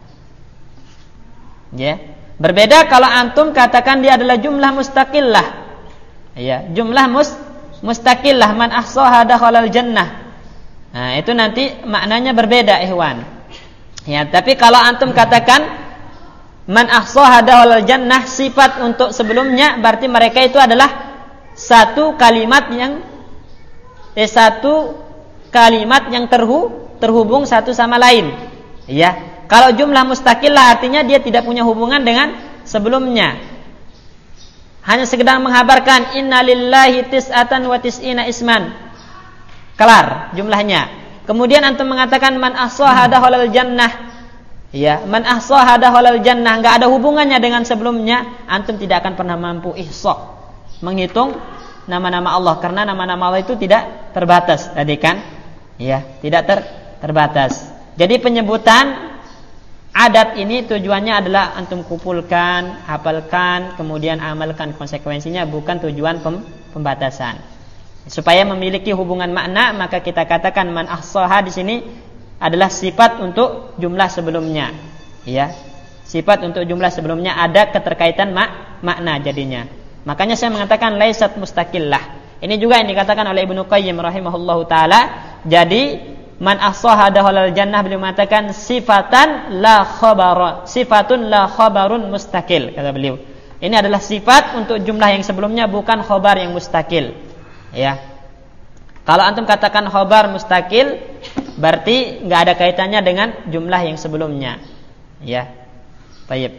Ya. Berbeda kalau antum katakan dia adalah jumlah mustaqillah. Ya, jumlah mus mustaqillah, man ahsaha dakhalal jannah. Nah, itu nanti maknanya berbeda, ikhwan. Ya, tapi kalau antum katakan man ahsaha dakhalal jannah, sifat untuk sebelumnya, berarti mereka itu adalah satu kalimat yang eh, satu kalimat yang terhu, terhubung satu sama lain. Ya, kalau jumlah mustaqillah artinya dia tidak punya hubungan dengan sebelumnya. Hanya sekedar menghabarkan innalillahi tis'atan wa tis'ina isman. Kelar jumlahnya. Kemudian antum mengatakan man ahsaha dakhalal jannah. Ya, man ahsaha dakhalal jannah, enggak ada hubungannya dengan sebelumnya. Antum tidak akan pernah mampu ihsa, menghitung nama-nama Allah, karena nama-nama Allah itu tidak terbatas tadi kan? Ya, tidak ter, terbatas. Jadi penyebutan adad ini tujuannya adalah antum kumpulkan, hafalkan, kemudian amalkan konsekuensinya, bukan tujuan pem, pembatasan. Supaya memiliki hubungan makna, maka kita katakan man ahsaha di sini adalah sifat untuk jumlah sebelumnya. Ya. Sifat untuk jumlah sebelumnya ada keterkaitan mak, makna jadinya. Makanya saya mengatakan laisat mustaqillah. Ini juga yang dikatakan oleh Ibnu Qayyim rahimahullahu taala. Jadi man ahsaha dakhalal jannah, beliau mengatakan sifatan la khabar, sifatun la khabarun mustaqil, kata beliau. Ini adalah sifat untuk jumlah yang sebelumnya, bukan khabar yang mustaqil. Ya. Kalau antum katakan khabar mustaqil, berarti enggak ada kaitannya dengan jumlah yang sebelumnya. Ya. Baik.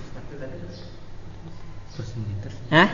Hah?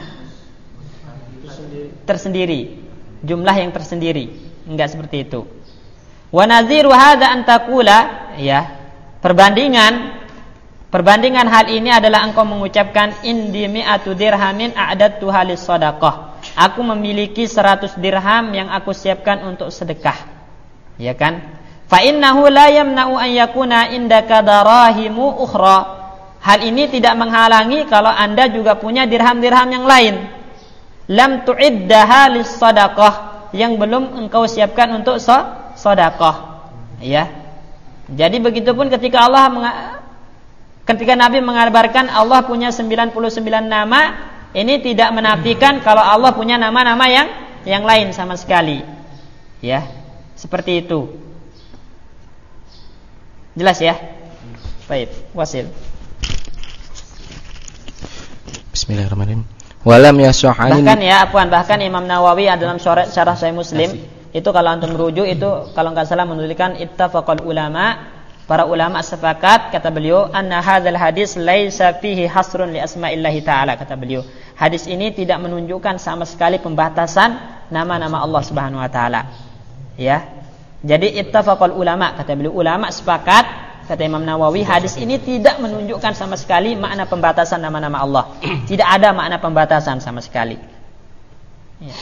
Tersendiri. Jumlah yang tersendiri. Enggak seperti itu. Wa nadhiru hadza an taqula, ya. Perbandingan perbandingan hal ini adalah engkau mengucapkan indi mi'atu dirhamin a'dadtuha lis-shadaqah. Aku memiliki seratus dirham yang aku siapkan untuk sedekah. Ya kan? Fa innahu la yamna'u an yakuna indaka darahimu ukhra. Hal ini tidak menghalangi kalau Anda juga punya dirham-dirham yang lain. Lam tu'iddaha lis-shadaqah, yang belum engkau siapkan untuk so sedekah. Ya. Jadi begitupun ketika Allah ketika Nabi mengabarkan Allah punya sembilan puluh sembilan nama, ini tidak menafikan kalau Allah punya nama-nama yang yang lain sama sekali. Ya. Seperti itu. Jelas ya? Baik, wasil. Bismillahirrahmanirrahim. Walam yasuhani. Bahkan ya, apuan, bahkan Imam Nawawi dalam syarah syarah Sahih Muslim itu kalau antum merujuk itu kalau enggak salah menuliskan ittafaqal ulama, para ulama sepakat, kata beliau, anna hadzal hadis laisa fihi hasrun li asma'illahi ta'ala, kata beliau. Hadis ini tidak menunjukkan sama sekali pembatasan nama-nama Allah Subhanahu wa taala. Ya. Jadi ittafaqal ulama, kata beliau, ulama sepakat, kata Imam Nawawi, hadis ini tidak menunjukkan sama sekali makna pembatasan nama-nama Allah. Tidak ada makna pembatasan sama sekali. Ya.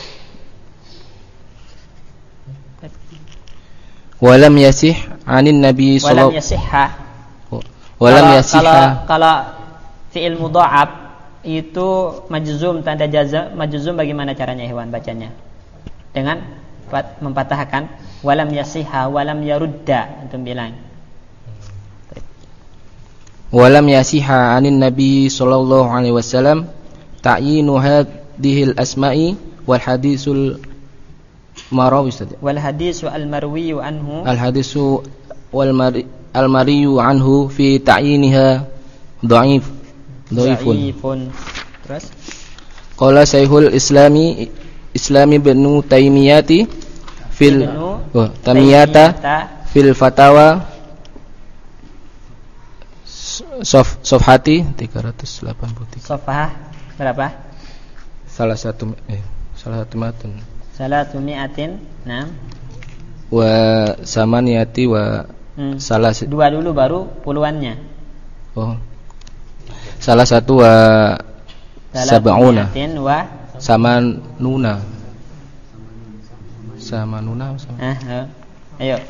Walam yasih anin Nabi sallallahu walam yasihha. Walam kalau, yasihha. Kalau kalau fi'il mudha'ab itu majzum, tanda jazm majzum, bagaimana caranya hewan bacanya? Dengan mempatahkan walam yasihha walam yarudda, antum bilang. Walam yasiha 'anin nabi sallallahu alaihi wasallam ta'yinu hadhil asma'i wal hadisul marawi wal hadisu al marwi anhu al hadisu wal mari al mariyu anhu fi ta'yiniha dhaif dhaifun. Terus qala Syekhul Islami Islami Ibnu Taimiyati fil oh, Taimiyata fil Fatawa Sof Sofhati tiga ratus delapan puluh tiga. Sofah berapa? Salah satu eh salah satu matun. Salah satu mi'atin. Nah. Wa samaniyati wa hmm. salah dua dulu baru puluhannya. Oh. Salah satu wa sab'una. Wa samanuna. Samanuna sama. Ah, oh. Ayo.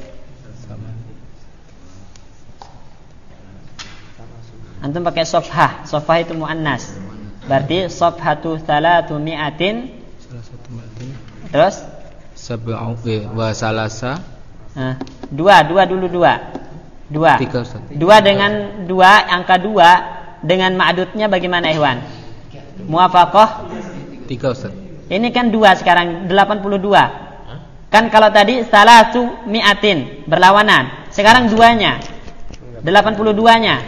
Antum pakai sofhah. Sofhah itu muannas. Berarti sofhatu salatu mi'atin. Salah satu mi'atin. Terus sab'u wa salasa. Nah, dua, dua dulu dua. Dua. Tiga, Ustaz. Dua dengan dua, angka dua dengan ma'dudnya bagaimana, Ikhwan? Muwafaqah? Tiga, Ustaz. Ini kan dua sekarang delapan puluh dua. Kan kalau tadi salatu mi'atin berlawanan. Sekarang duanya. delapan puluh dua-nya.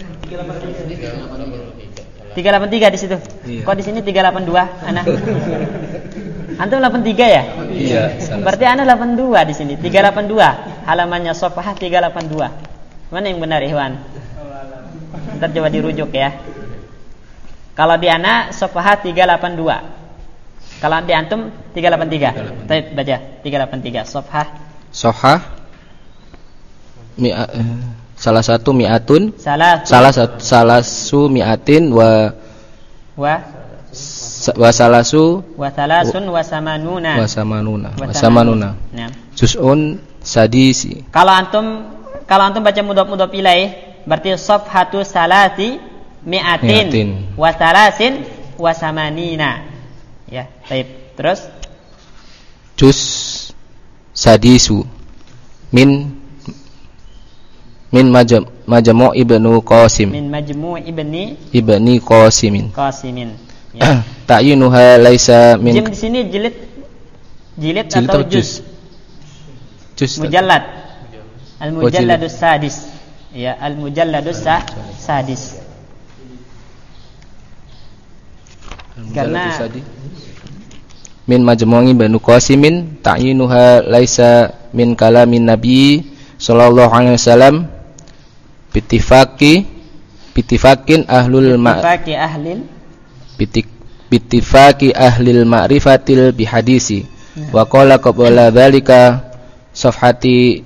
tiga ratus delapan puluh tiga di situ. Iya. Kok di sini tiga ratus delapan puluh dua, Ana? Antum delapan puluh tiga ya? Iya, salah. Berarti Ana delapan puluh dua di sini. tiga ratus delapan puluh dua. Halamannya Sofah tiga ratus delapan puluh dua. Mana yang benar, Ikhwan? Ntar coba dirujuk ya. Kalau di Ana Sofah tiga ratus delapan puluh dua. Kalau di antum tiga ratus delapan puluh tiga. Baik, baca tiga ratus delapan puluh tiga. Sofah. Sofah mi'a, eh, salah satu mi'atun. Salah. Salah satu salah su mi'atin wa wa sa, wa salasu wa salasun wa samanuna. Wa samanuna. Wa samanuna. Nah. Juz'un sadisi. Kalau antum kalau antum baca mudhaf-mudhaf ilaih berarti safhatu salasi mi'atin, mi'atin. Wa salasin wa samanina. Ya, baik. Terus juz sadisu min min majam majmu' ibnu Qasim. Min majmu' ibni ibni Qasimin. Qasimin. Ya. Ta'yinuha laisa min. Jim di sini jilid jilid, jilid atau juz? Juz. Mujallad. Al-mujalladus sadis. Ya, al-mujalladus sa sadis. Karena min majmu'i ibnu Qasimin ta'yinuha laisa min kalamin nabi sallallahu alaihi wasallam bitifaqi bitifaqin ahlul ma bitifaqi ahlil bitik bitifaqi ahlil ma'rifatil bihadisi wa qala qabla dzalika safhati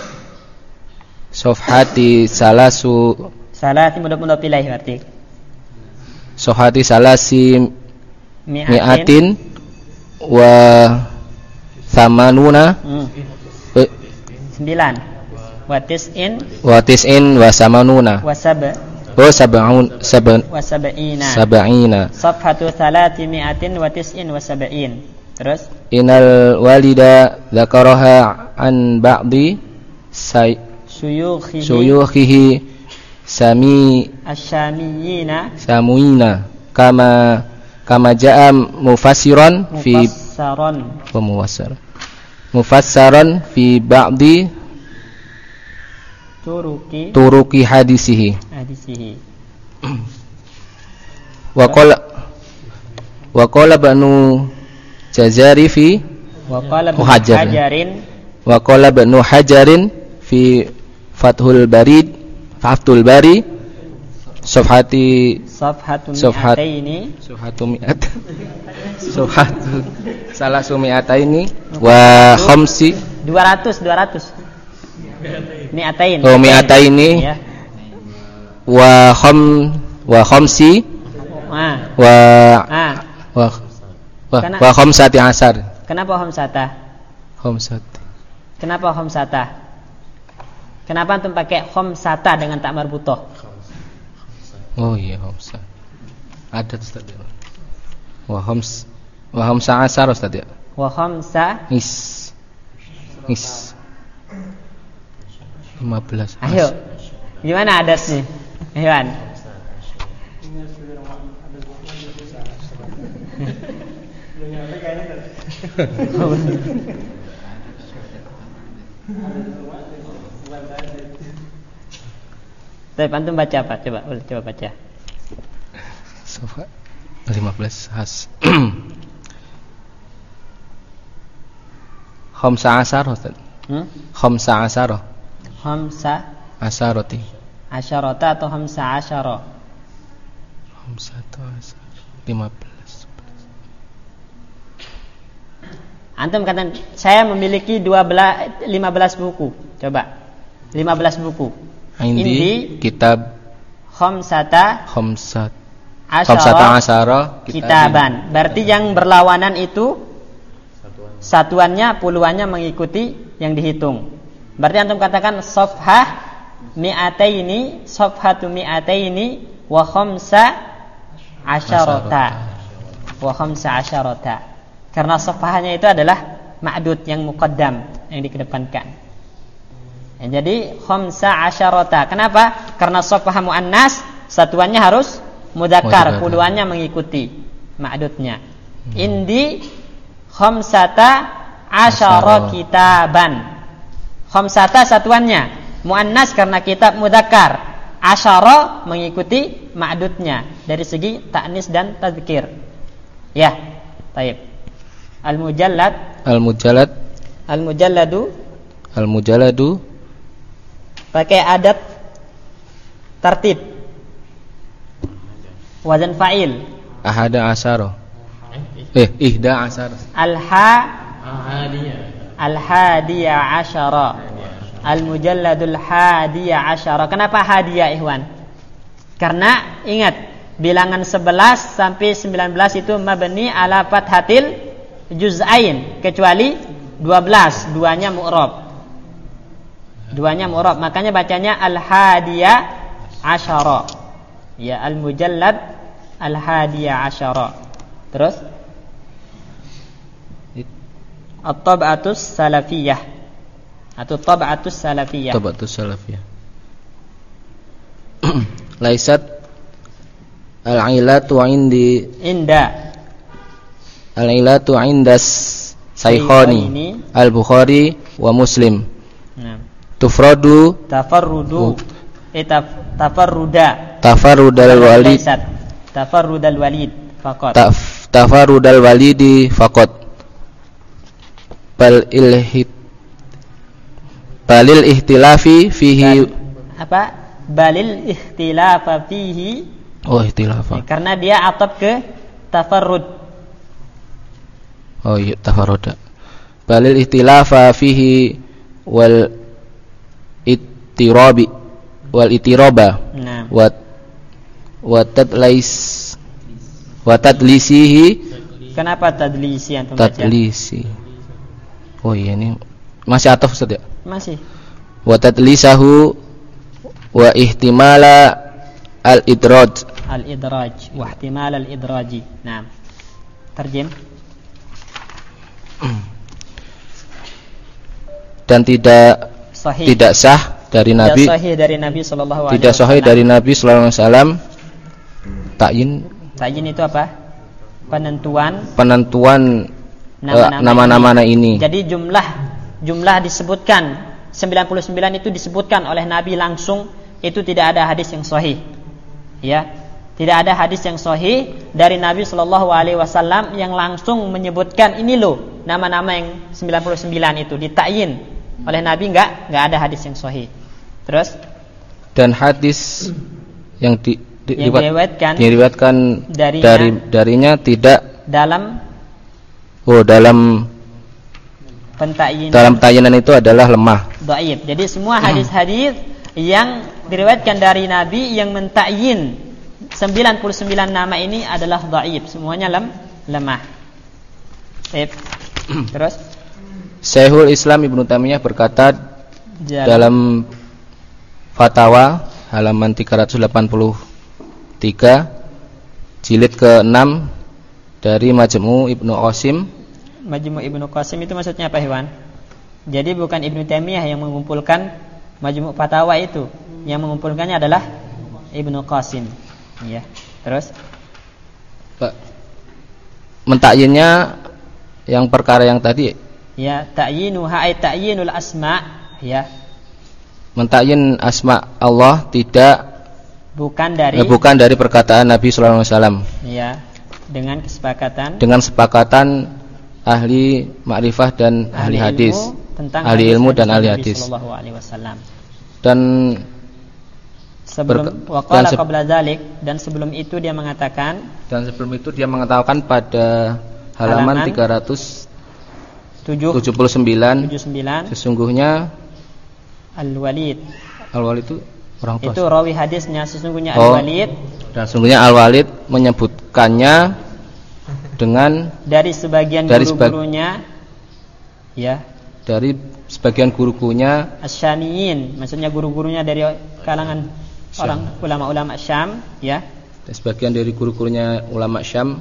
safhati salasu salati mudah-mudah pilih berarti safhati salasi mi'atin wa samanuna hmm. sembilan wa tis'in wa tis'in wa samanuna wa sab wa sab'un sab'un wa sab'ina sab'ina safhatu salati mi'atin wa tis'in wa sab'in. Terus inal walida dzakaraha an ba'di say suyukhihi suyukhihi sami asyamiyina samuina kama kama ja'a mufassiran fi mufassaran wa mufassar mufassaran fi ba'di turuki turuki hadisihi hadisihi wa qala wa qala banu jazari fi wa qala banu Hajar. hajarin wa qala banu hajarin fi fathul barid fathul bari safhati safhatu Safhat. mi'ataini safhatu mi'at safhatu salah sumi'ataini wa khamsi dua ratus dua ratus mi'atain oh mi'ataini ya. wa kham wa khamsi ah wa ah wa wa, Karena, wa khamsati asar. Kenapa khamsata? Khamsati. Kenapa khamsata? Kenapa antum pakai khamsata dengan tak marbutoh? Oh iya khamsa. Ada Ustaz ya. Wa khams wa khamsa asar Ustaz ya. Wa khamsa is is lima belas. Ayo. Gimana adatnya? Hewan. Tapi antum baca apa? Coba, coba baca. Sofa lima belas has. Khamsa asar Ustaz. Hmm? Khamsa asar. Khamsa Asarati. asyarata atau khamsa asyara? Khamsa asar. lima belas. Antum katakan saya memiliki dua belas, lima belas buku. Coba. lima belas buku. Indi, Indi kitab khamsata khamsat asyara khamsata asyara kitaban. Berarti yang berlawanan itu satuannya, puluhannya mengikuti yang dihitung. Berarti antum katakan safhah mi'ataini, safhatu mi'ataini wa khamsa asyarata. Wa khamsa asyarata. Karena safhahnya itu adalah ma'dud yang muqaddam, yang dikedepankan. Ya, jadi khamsa asyarata. Kenapa? Karena safhah muannas, satuannya harus mudzakkar, puluhannya mengikuti ma'dudnya. Indi khamsata asyara kitaban. Khamsata satuannya muannas karena kitab mudzakkar, asyara mengikuti ma'dudnya dari segi ta'nis dan tadzkir. Ya, baik. Al-mujallad Al-mujallad Al-mujalladu Al-mujalladu pakai adat tertib wazan fa'il. Ahada asyara. Eh, ihda asyara. Al-ha Al-hadiya asyara. Al-mujalladul hadiya asyara. Kenapa hadiya, ikhwan? Karena ingat, bilangan sebelas sampai sembilan belas itu mabni ala fathatil juz'ain, kecuali dua belas, duanya mu'rab. Duanya mu'rab, makanya bacanya al-hadiya asyara. Ya, al-mujallad al-hadiya asyara. Terus at-tab'atus salafiyah atau tab'atus salafiyah. Tab'atus salafiyah. Laisat al-ilatu indi Inda al-ilatu indas Saykhani al-Bukhari wa Muslim. Nah. Tufradu Tafarrudu eh, taf, Tafarruda Tafarrudal walid Tafarrudal walid faqat. Taf, Tafarrudal walidi faqat. Bal ilhit Balil ihtilafi fihi. Apa? Balil ihtilafa fihi. Oh, ihtilafa. Ya, karena dia atap ke tafarrud. Oh iya, tafarruda. Balil ihtilafa fihi wal ittirabi wal ittiraba. Nah. Wa wa tadlais wa tadlisihi. Kenapa tadlisi antum baca? Tadlisi. Oh iya, ini masih ataf Ustaz ya? Masih. Wa tadlisahu wa ihtimala al-idraj. Al-idraj wa ihtimal al-idraji. Naam. Terjem. Dan tidak Sahih. tidak sah dari Tidak Nabi. sahih dari Nabi sallallahu alaihi wasallam. Tidak sahih dari Nabi sallallahu alaihi wasallam. Ta'yin. Ta'yin itu apa? Penentuan Penentuan nama-nama ini. ini. Jadi jumlah jumlah disebutkan sembilan puluh sembilan itu disebutkan oleh Nabi langsung, itu tidak ada hadis yang sahih. Ya, tidak ada hadis yang sahih dari Nabi sallallahu alaihi wasallam yang langsung menyebutkan ini loh nama-nama yang sembilan puluh sembilan itu ditakyin oleh Nabi, enggak, enggak ada hadis yang sahih. Terus dan hadis yang di, di yang diriwayatkan diriwayatkan darinya, dari darinya tidak dalam oh dalam pentakyinan dalam takyinan itu adalah lemah. dhaif. Jadi semua hadis-hadis yang diriwayatkan dari Nabi yang mentakyin sembilan puluh sembilan nama ini adalah dhaif, semuanya lem, lemah. Baik. Terus Syekhul Islam Ibnu Taimiyah berkata jalan. dalam Fatwa halaman tiga ratus delapan puluh tiga jilid ke enam dari Majmu' Ibnu Qasim. Majmu' Ibnu Qasim itu maksudnya apa, Hewan? Jadi bukan Ibnu Taimiyah yang mengumpulkan Majmu' Fatawa itu. Yang mengumpulkannya adalah Ibnu Qasim. Ya. Terus Pak, mentakyinnya yang perkara yang tadi. Ya, ta'yinuha ay ta'yinul asma, ya. Mentakyin asma Allah tidak bukan dari eh, bukan dari perkataan Nabi sallallahu alaihi wasallam. Ya, dengan kesepakatan Dengan sepakatan ahli ma'rifah dan ahli, ahli hadis, ilmu tentang ahli hadis ilmu dan Nabi ahli hadis. sallallahu alaihi wasallam. Dan Sebelum Berke- waqala dan se- qabla dzalik, dan sebelum itu dia mengatakan dan sebelum itu dia mengatakan pada halaman, Halaman tiga ratus tujuh tujuh puluh sembilan, tujuh sembilan sesungguhnya Al-Walid Al-Walid itu orang tua. itu rawi hadisnya, sesungguhnya Oh. Al-Walid Dan sesungguhnya Al-Walid menyebutkannya dengan dari sebagian Dari sebag- guru-gurunya, ya, dari sebagian guru-gurunya Asy-Syamiyin, maksudnya guru-gurunya dari kalangan Syam. orang ulama-ulama Syam, ya, dan sebagian dari guru-gurunya ulama Syam,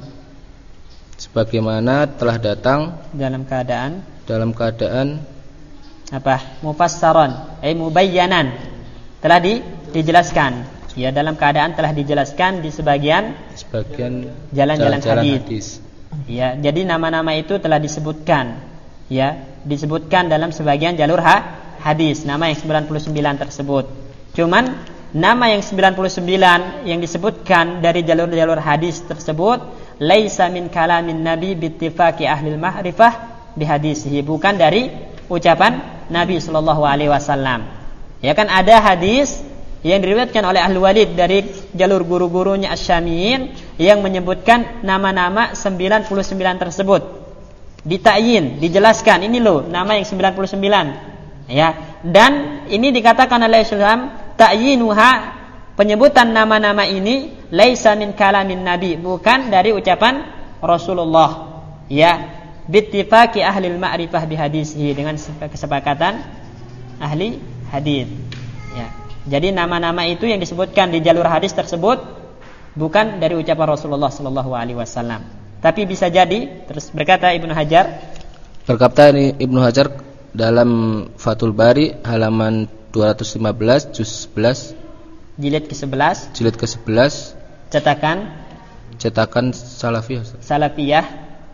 sebagaimana telah datang dalam keadaan dalam keadaan apa? Mufassaron, ay mubayyanan, telah di, dijelaskan, ya, dalam keadaan telah dijelaskan di sebagian sebagian jalan-jalan jalan-jalan hadis. Ya, jadi nama-nama itu telah disebutkan, ya, disebutkan dalam sebagian jalur ha, hadis, nama yang sembilan puluh sembilan tersebut. Cuman nama yang sembilan puluh sembilan yang disebutkan dari jalur-jalur hadis tersebut laisa min kalamin nabi bittifaqi ahli ma'rifah bihadisihi, bukan dari ucapan Nabi sallallahu alaihi wasallam. Ya kan, ada hadis yang diriwayatkan oleh Ahli Walid dari jalur guru-gurunya Asy-Syamiyin yang menyebutkan nama-nama sembilan puluh sembilan tersebut. Ditakyin, dijelaskan, ini loh nama yang sembilan puluh sembilan. Ya, dan ini dikatakan oleh Islam, ta'yinuha, penyebutan nama-nama ini laisa min kalamin nabi, bukan dari ucapan Rasulullah. Ya, bittifaqi ahli al-ma'rifah bihadisihi, dengan kesepakatan ahli hadis. Ya. Jadi nama-nama itu yang disebutkan di jalur hadis tersebut bukan dari ucapan Rasulullah sallallahu alaihi wasallam. Tapi bisa jadi, terus berkata Ibnu Hajar, berkata Ibnu Hajar dalam Fathul Bari halaman dua ratus lima belas juz sebelas jilid ke sebelas, jilid ke sebelas, cetakan cetakan Salafiyah. Salafiyah.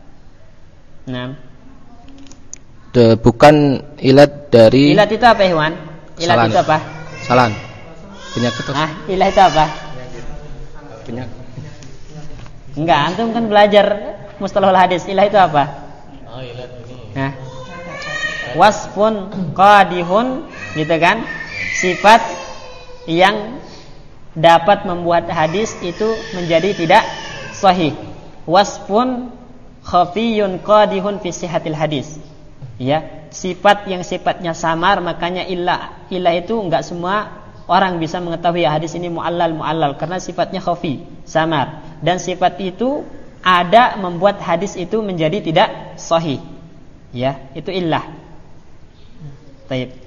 Nah, De, bukan ilat dari ilat itu apa, Iwan? Ilat Salan. itu apa? Salan. Penyakit itu. Ah, ilat itu apa? Penyakit. Enggak, antum kan belajar mustalahul hadis. Ilah itu apa? Oh, ilat ini. Nah, wasfun qadihun, gitu kan? Sifat yang dapat membuat hadis itu menjadi tidak sahih. Wasfun khafiyun qadihun fi sihhatil hadis. Ya, sifat yang sifatnya samar, makanya ilah ilah itu enggak semua orang bisa mengetahui hadis ini muallal muallal karena sifatnya khafi, samar, dan sifat itu ada membuat hadis itu menjadi tidak sahih. Ya, itu illah. Baik.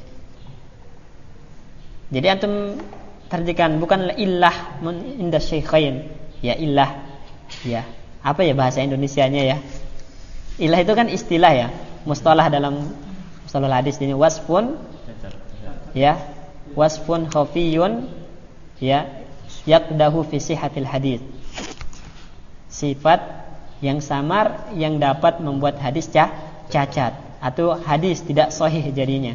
Jadi antum terjemahkan bukan illah inda syaikhain. Ya, illah. Ya. Apa ya bahasa Indonesianya ya? Illah itu kan istilah ya. Mustalah dalam mustalah hadis ini wasfun, ya, wasfun khafiyun, ya, yaqdahu fi sihhatil hadis. Sifat yang samar yang dapat membuat hadis cacat atau hadis tidak sahih jadinya.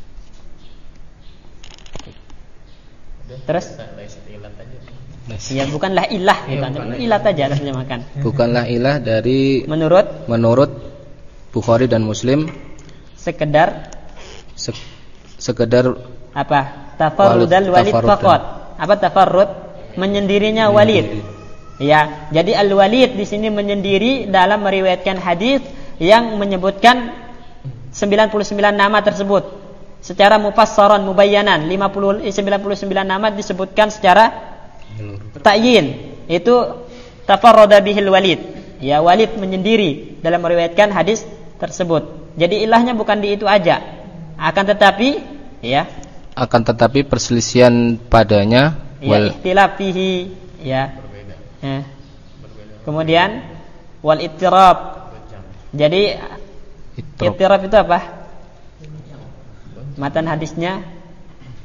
Terus? Ya, bukanlah ilah, bukan. Ilah saja terjemahkan. Bukanlah ilah dari Menurut menurut Bukhari dan Muslim sekedar se sekedar apa? Tafarrudal walid Tafarrud. faqat. Apa tafarrud? Menyendirinya Walid. Ya, jadi Al-Walid di sini menyendiri dalam meriwayatkan hadis yang menyebutkan sembilan puluh sembilan nama tersebut secara mufassaran mubayyanan. lima puluh sembilan puluh sembilan nama disebutkan secara ta'yin. Itu tafarrada bihil Walid. Ya, Walid menyendiri dalam meriwayatkan hadis tersebut. Jadi ilahnya bukan di itu aja. Akan tetapi, ya, akan tetapi perselisihan padanya ya, wal ikhtilaf fihi, ya. Eh. Kemudian wal ittirab. Jadi ittirab. ittirab itu apa? Matan hadisnya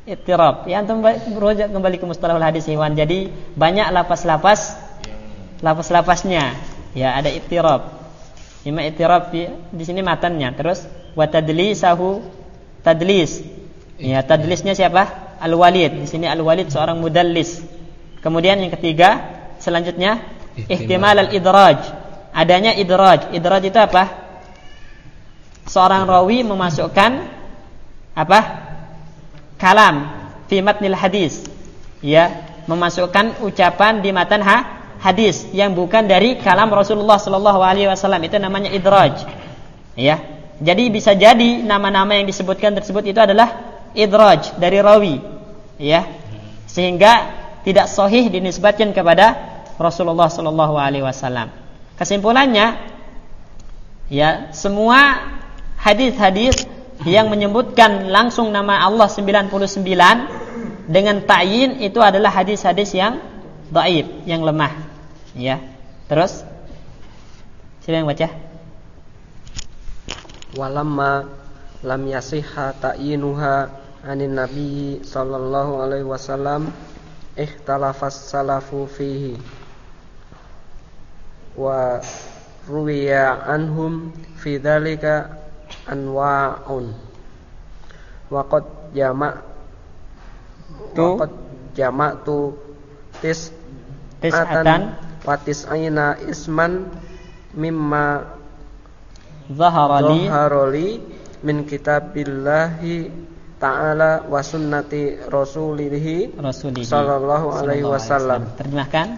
Ittirab. Ya antum berujuk kembali ke mustalahul hadis Iwan. Jadi banyak lapas-lapas lapas-lapasnya. Ya ada ittirab. Ima ittirab di, di sini matannya. Terus wa tadlisahu tadlis. Ya tadlisnya siapa? Al-Walid. Di sini Al-Walid seorang mudallis. Kemudian yang ketiga selanjutnya ihtimal al-idraj. Adanya idraj. Idraj itu apa? Seorang rawi memasukkan apa? Kalam fi matnil hadis. Ya, memasukkan ucapan di matan ha? hadis yang bukan dari kalam Rasulullah sallallahu alaihi wasallam. Itu namanya idraj. Ya. Jadi bisa jadi nama-nama yang disebutkan tersebut itu adalah idraj dari rawi. Ya. Sehingga tidak sahih dinisbatkan kepada Rasulullah sallallahu alaihi wasallam. Kesimpulannya ya, semua hadis-hadis yang menyebutkan langsung nama Allah sembilan puluh sembilan dengan ta'yin itu adalah hadis-hadis yang dhaif, yang lemah. Ya. Terus siapa yang baca? Walamma lam yasihha ta'yinuha anin nabi sallallahu alaihi wasallam ikhtalafas salafu fihi wa ruwiya anhum fi dzalika anwa'un wa qad jama' wa qad jama'tu tis tis'atan wa tis'ina isman mimma zaharali zaharali min kitabillahi ta'ala wa sunnati rasulihi rasulihi sallallahu alaihi wasallam. Terjemahkan.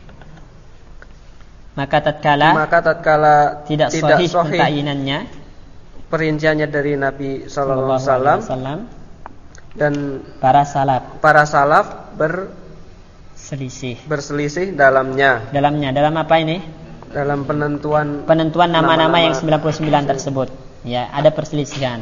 Maka tatkala maka tatkala tidak, tidak sahih sahih ta'yinannya perinciannya dari Nabi sallallahu alaihi wasallam dan para salaf para salaf ber selisih berselisih dalamnya. Dalamnya dalam apa ini? Dalam penentuan penentuan nama-nama nama-nama yang sembilan puluh sembilan tersebut. Ya, ada perselisihan.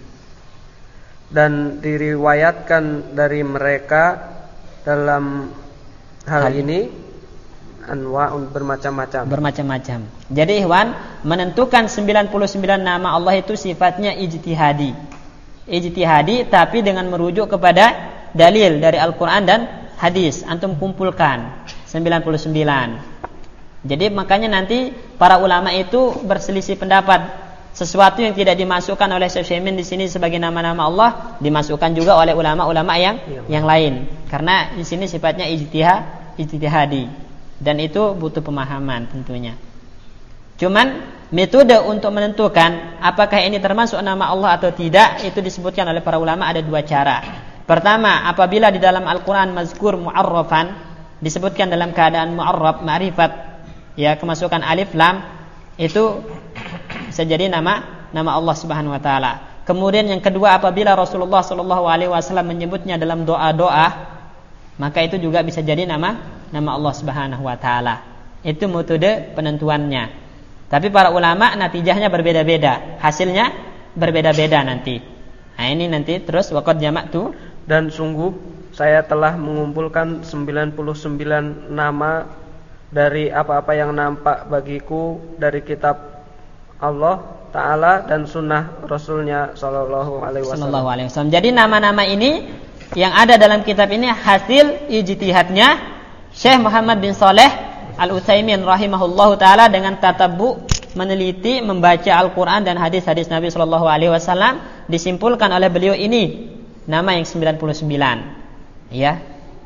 Dan diriwayatkan dari mereka dalam hal, hal ini anwa'un bermacam-macam. Bermacam-macam. Jadi ikhwan, menentukan sembilan puluh sembilan nama Allah itu sifatnya ijtihadi. Ijtihadi tapi dengan merujuk kepada dalil dari Al-Qur'an dan hadis. Antum kumpulkan sembilan puluh sembilan. Jadi makanya nanti para ulama itu berselisih pendapat. Sesuatu yang tidak dimasukkan oleh Syekh Utsaimin di sini sebagai nama-nama Allah dimasukkan juga oleh ulama-ulama yang yang lain. Karena di sini sifatnya ijtihad, ijtihadi. Dan itu butuh pemahaman tentunya. Cuman metode untuk menentukan apakah ini termasuk nama Allah atau tidak itu disebutkan oleh para ulama ada dua cara. Pertama, apabila di dalam Al-Qur'an mazkur mu'arrafan disebutkan dalam keadaan mu'arraf, ma'rifat, ya kemasukan alif lam itu bisa jadi nama nama Allah Subhanahu wa taala. Kemudian yang kedua, apabila Rasulullah sallallahu alaihi wasallam menyebutnya dalam doa-doa, maka itu juga bisa jadi nama nama Allah Subhanahu wa taala. Itu metode penentuannya. Tapi para ulama natijahnya berbeda-beda, hasilnya berbeda-beda nanti. Nah, ini nanti terus waqad jama'tu, dan sungguh saya telah mengumpulkan sembilan puluh sembilan nama dari apa-apa yang nampak bagiku dari kitab Allah Ta'ala dan sunnah Rasulnya Sallallahu Alaihi Wasallam. Jadi nama-nama ini yang ada dalam kitab ini hasil ijtihadnya Syekh Muhammad bin Saleh Al-Utsaimin rahimahullahu Ta'ala dengan tatabbu, meneliti, membaca Al-Quran dan hadis-hadis Nabi Sallallahu Alaihi Wasallam. Disimpulkan oleh beliau ini nama yang sembilan puluh sembilan. Ya,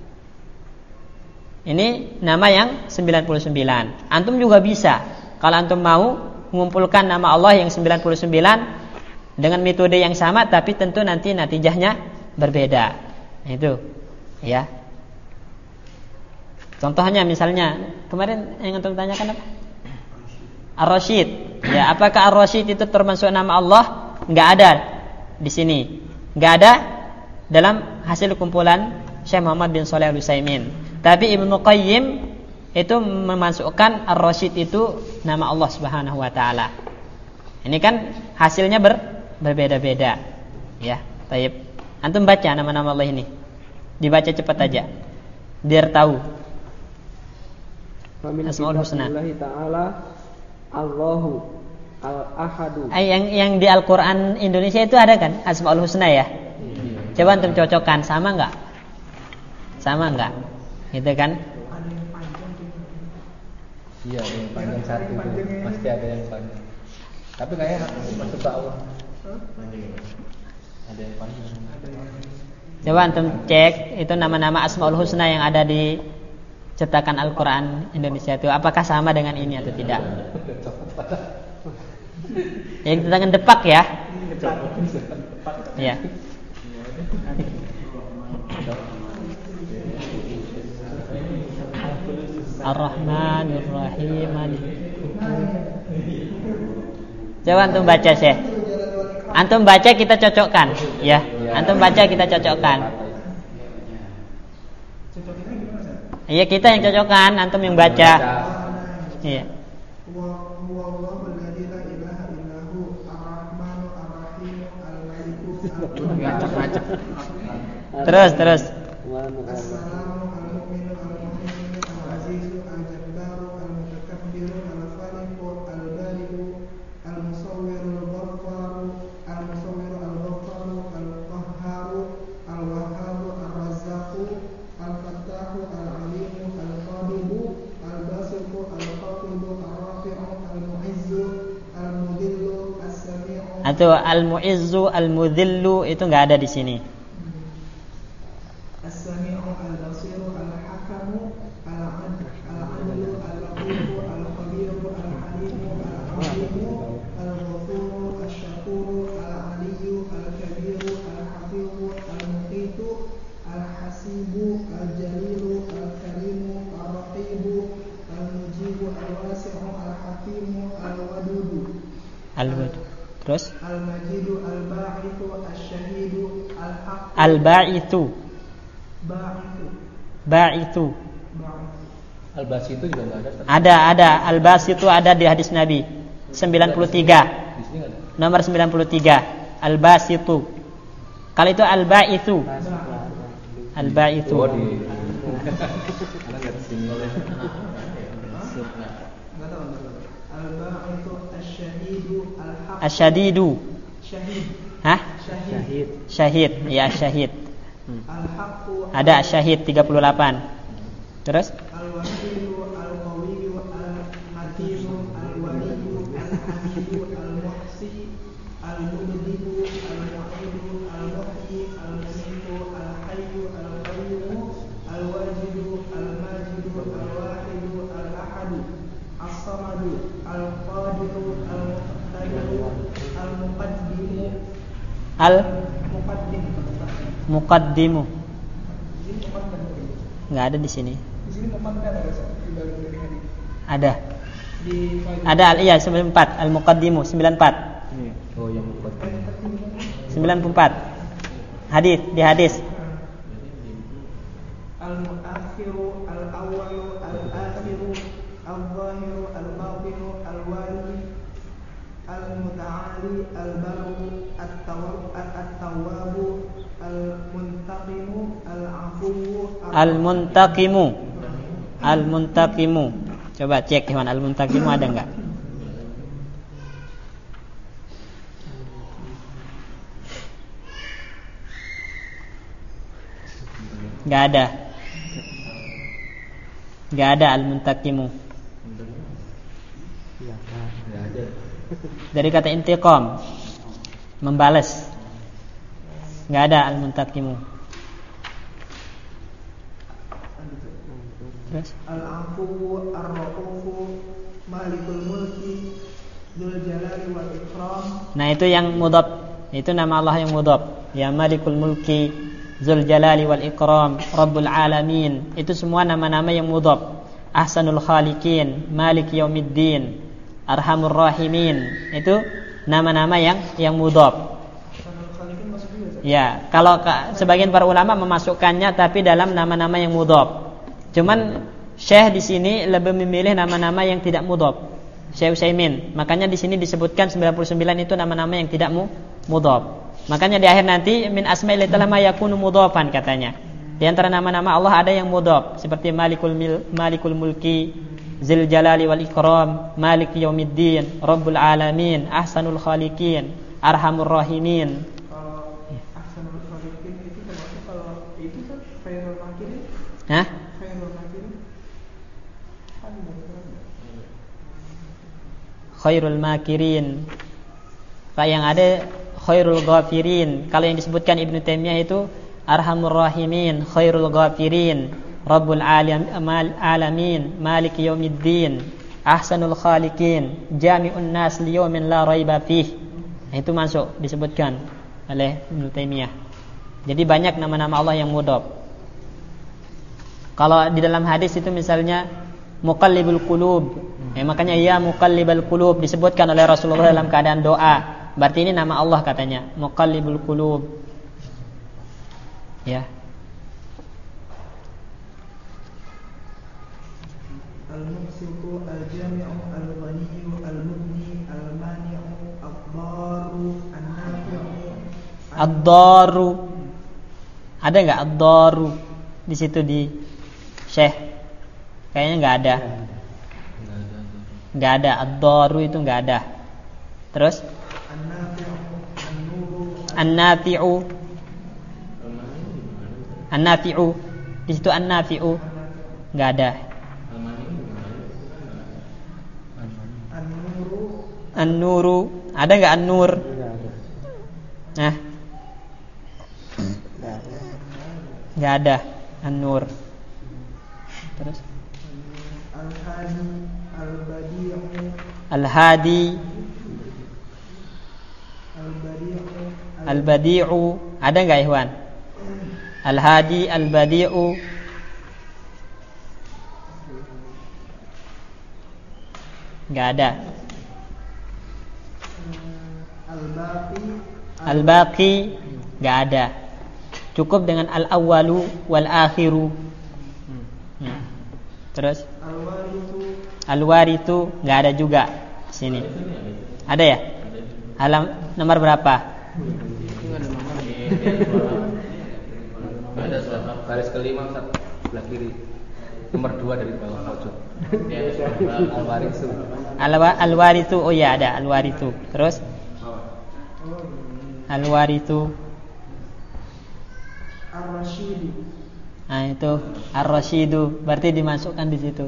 ini nama yang sembilan puluh sembilan. Antum juga bisa, kalau antum mau mengumpulkan nama Allah yang sembilan puluh sembilan dengan metode yang sama, tapi tentu nanti natijahnya berbeda. Itu, ya. Contohnya misalnya kemarin yang antum tanyakan apa? Ar-Rasyid. Ya, apakah Ar-Rasyid itu termasuk nama Allah? Enggak ada di sini. Enggak ada dalam hasil kumpulan Syekh Muhammad bin Shalih Al-Utsaimin. Tapi Ibnu Qayyim itu memasukkan Ar-Rasyid itu nama Allah Subhanahu wa taala. Ini kan hasilnya ber, berbeda-beda. Ya, baik. Antum baca nama-nama Allah ini. Dibaca cepat aja. Biar tahu. Asmaul Husna. Ta'ala Allahu Al-Ahadu. Yang yang di Al-Qur'an Indonesia itu ada kan Asmaul Husna ya? Coba antum cocokkan, sama enggak? Sama enggak? Gitu kan? Iya, yang panjang satu itu pasti ada yang panjang. Tapi kayaknya masuk ke Allah. Ada yang panjang. Coba antum cek itu nama-nama Asmaul Husna yang ada di cetakan Al-Quran Indonesia itu apakah sama dengan ini atau tidak? Yang cetakan Depak ya? Iya. Ar-Rahmanir Rahim. Coba antum baca Syekh. Antum baca kita cocokkan, ya. Antum baca kita cocokkan. Iya kita yang cocokkan, antum yang baca. Iya. Terus terus. Atau al-mu'izzu, al-mudhillu itu enggak ada di sini. As-sami'u al-basiru al-hakamu al-'adlu al-latifu al-khabiru al-'alimu al-'alimu al-ghafuru asy-syakuru al-'aliyyu al-kabiru al-hafizu al-muqitu al-hasibu al-jalilu al-karimu ar-raqibu al-mujibu al-wasi'u al-hakimu al-wadudu al-wadudu. Terus al-majidu al-ba'ithu asy-syahidu al-haq al-ba'ithu ba'ithu ba'ithu al-basitu juga enggak ada. Ada, ada. Al-basitu ada di hadis Nabi sembilan puluh tiga. Di sini enggak ada. Nomor sembilan puluh tiga. Al-basitu. Kalau itu al-ba'ithu. Al-ba'ithu. Oh, di ada enggak di sini? Al-ba'ithu asy-syahidu al-haq Asyadidu. syahid. Hah? Syahid. Syahid. Ya, syahid. Al-haqqu Ada syahid tiga puluh delapan. Terus? al-wakilu al-qawiyyu al-matiyu al-waliyyu al-hamidu al-muhsi al-mubdidu al-mu'idu al-muhyi al-mumitu al-hayyu al-qayyum al-wajidu al-majidu al-wahidu al-ahadu as-samadu al-qadiru al-muqtadiru al-muqaddimu al-muqaddim Muqaddimu. Enggak ada di sini. Di sini muqaddam ada di balik dari hadis. Ada. Di Ada iya sembilan puluh empat Al-Muqaddimu sembilan puluh empat. Oh, yang muqaddim. sembilan puluh empat. Hadis di hadis. Al-mu'akhiru al-awwalu al-akhiru al-zahiru al-batinu al-wali al-muta'ali al-baru at-tawwab at-tawwabu al-muntaqimu al-'afuwu Al-Muntaqimu. Al-Muntaqimu. Coba cek Iwan Al-Muntaqimu ada enggak? Enggak ada. Enggak ada Al-Muntaqimu. Enggak ada. Dari kata intiqam, membalas. Enggak ada Al-Muntaqimu. Terus al-'afuwu ar-ra'ufu malikul mulki dzul jalali wal ikram. nah itu yang mudhaf. Itu nama Allah yang mudhaf. Ya Malikul Mulki, Dzul Jalali wal Ikram, Rabbul Alamin. Itu semua nama-nama yang mudhaf. Ahsanul Khaliqin, Malik Yaumiddin, Arhamur Rahimin. Itu nama-nama yang yang mudhaf. Ya, kalau sebagian para ulama memasukkannya tapi dalam nama-nama yang mudhaf. Cuman Syekh di sini lebih memilih nama-nama yang tidak mudhaf. Syekh Utsaimin. Makanya di sini disebutkan sembilan puluh sembilan itu nama-nama yang tidak mu mudhaf. Makanya di akhir nanti min asma'il ta'ala ma yakunu mudhafan katanya. Di antara nama-nama Allah ada yang mudhaf seperti Malikul Mil, Malikul Mulki, Dzul Jalali wal Ikram, Malik Yaumiddin, Rabbul Alamin, Ahsanul Khaliqin, Arhamur Rahimin. Ahsanul Khaliqin itu Hah? Khairul makirin. Kayak yang ada khairul ghafirin. Kalau yang disebutkan Ibnu Taimiyah itu arhamur rahimin, khairul ghafirin, rabbul alam, alamin, maliki yaumiddin, ahsanul khaliqin, jami'un nas liyaumin la raiba fih. Itu masuk disebutkan oleh Ibnu Taimiyah. Jadi banyak nama-nama Allah yang mudhaf. Kalau di dalam hadis itu misalnya muqallibul qulub, eh, makanya ya muqallibal qulub disebutkan oleh Rasulullah dalam keadaan doa. Berarti ini nama Allah katanya, muqallibul qulub. Ya. Al-Muqsitu al-Jami'u al-Ghaniyyu al-Mughni al-Mani'u ad-Darru an-Nafi'u ad-Darru. Ada enggak ad-Darru di situ di Syekh? Kayaknya enggak ada. Enggak ada ad-Darru itu enggak ada. Terus An-Nafi'u An-Nafi'u di situ An-Nafi'u enggak ada. An-Nuru ada enggak An-Nur? Nah, enggak ada An-Nur. Terus Al-Hadi al-Badi'u Al-Hadi al-Badi'u Al-Badi'u ada enggak Ikhwan? Al-Hadi Al-Badi'u enggak ada. Al-Baqi Al-Baqi enggak ada. Cukup dengan al-awwalu wal-akhiru. Hmm. Terus Al-Warithu Al-Warithu enggak ada juga di sini. Ada ya? Alam nomor berapa? Ada baris kelima Ustaz, sebelah kiri. Nomor dua dari bawah pojok. Al-Warithu. Al-Warithu, oh ya ada Al-Warithu. Terus Al-Warithu. Ar-Rashidu. Nah itu Ar-Rashidu, berarti dimasukkan di situ.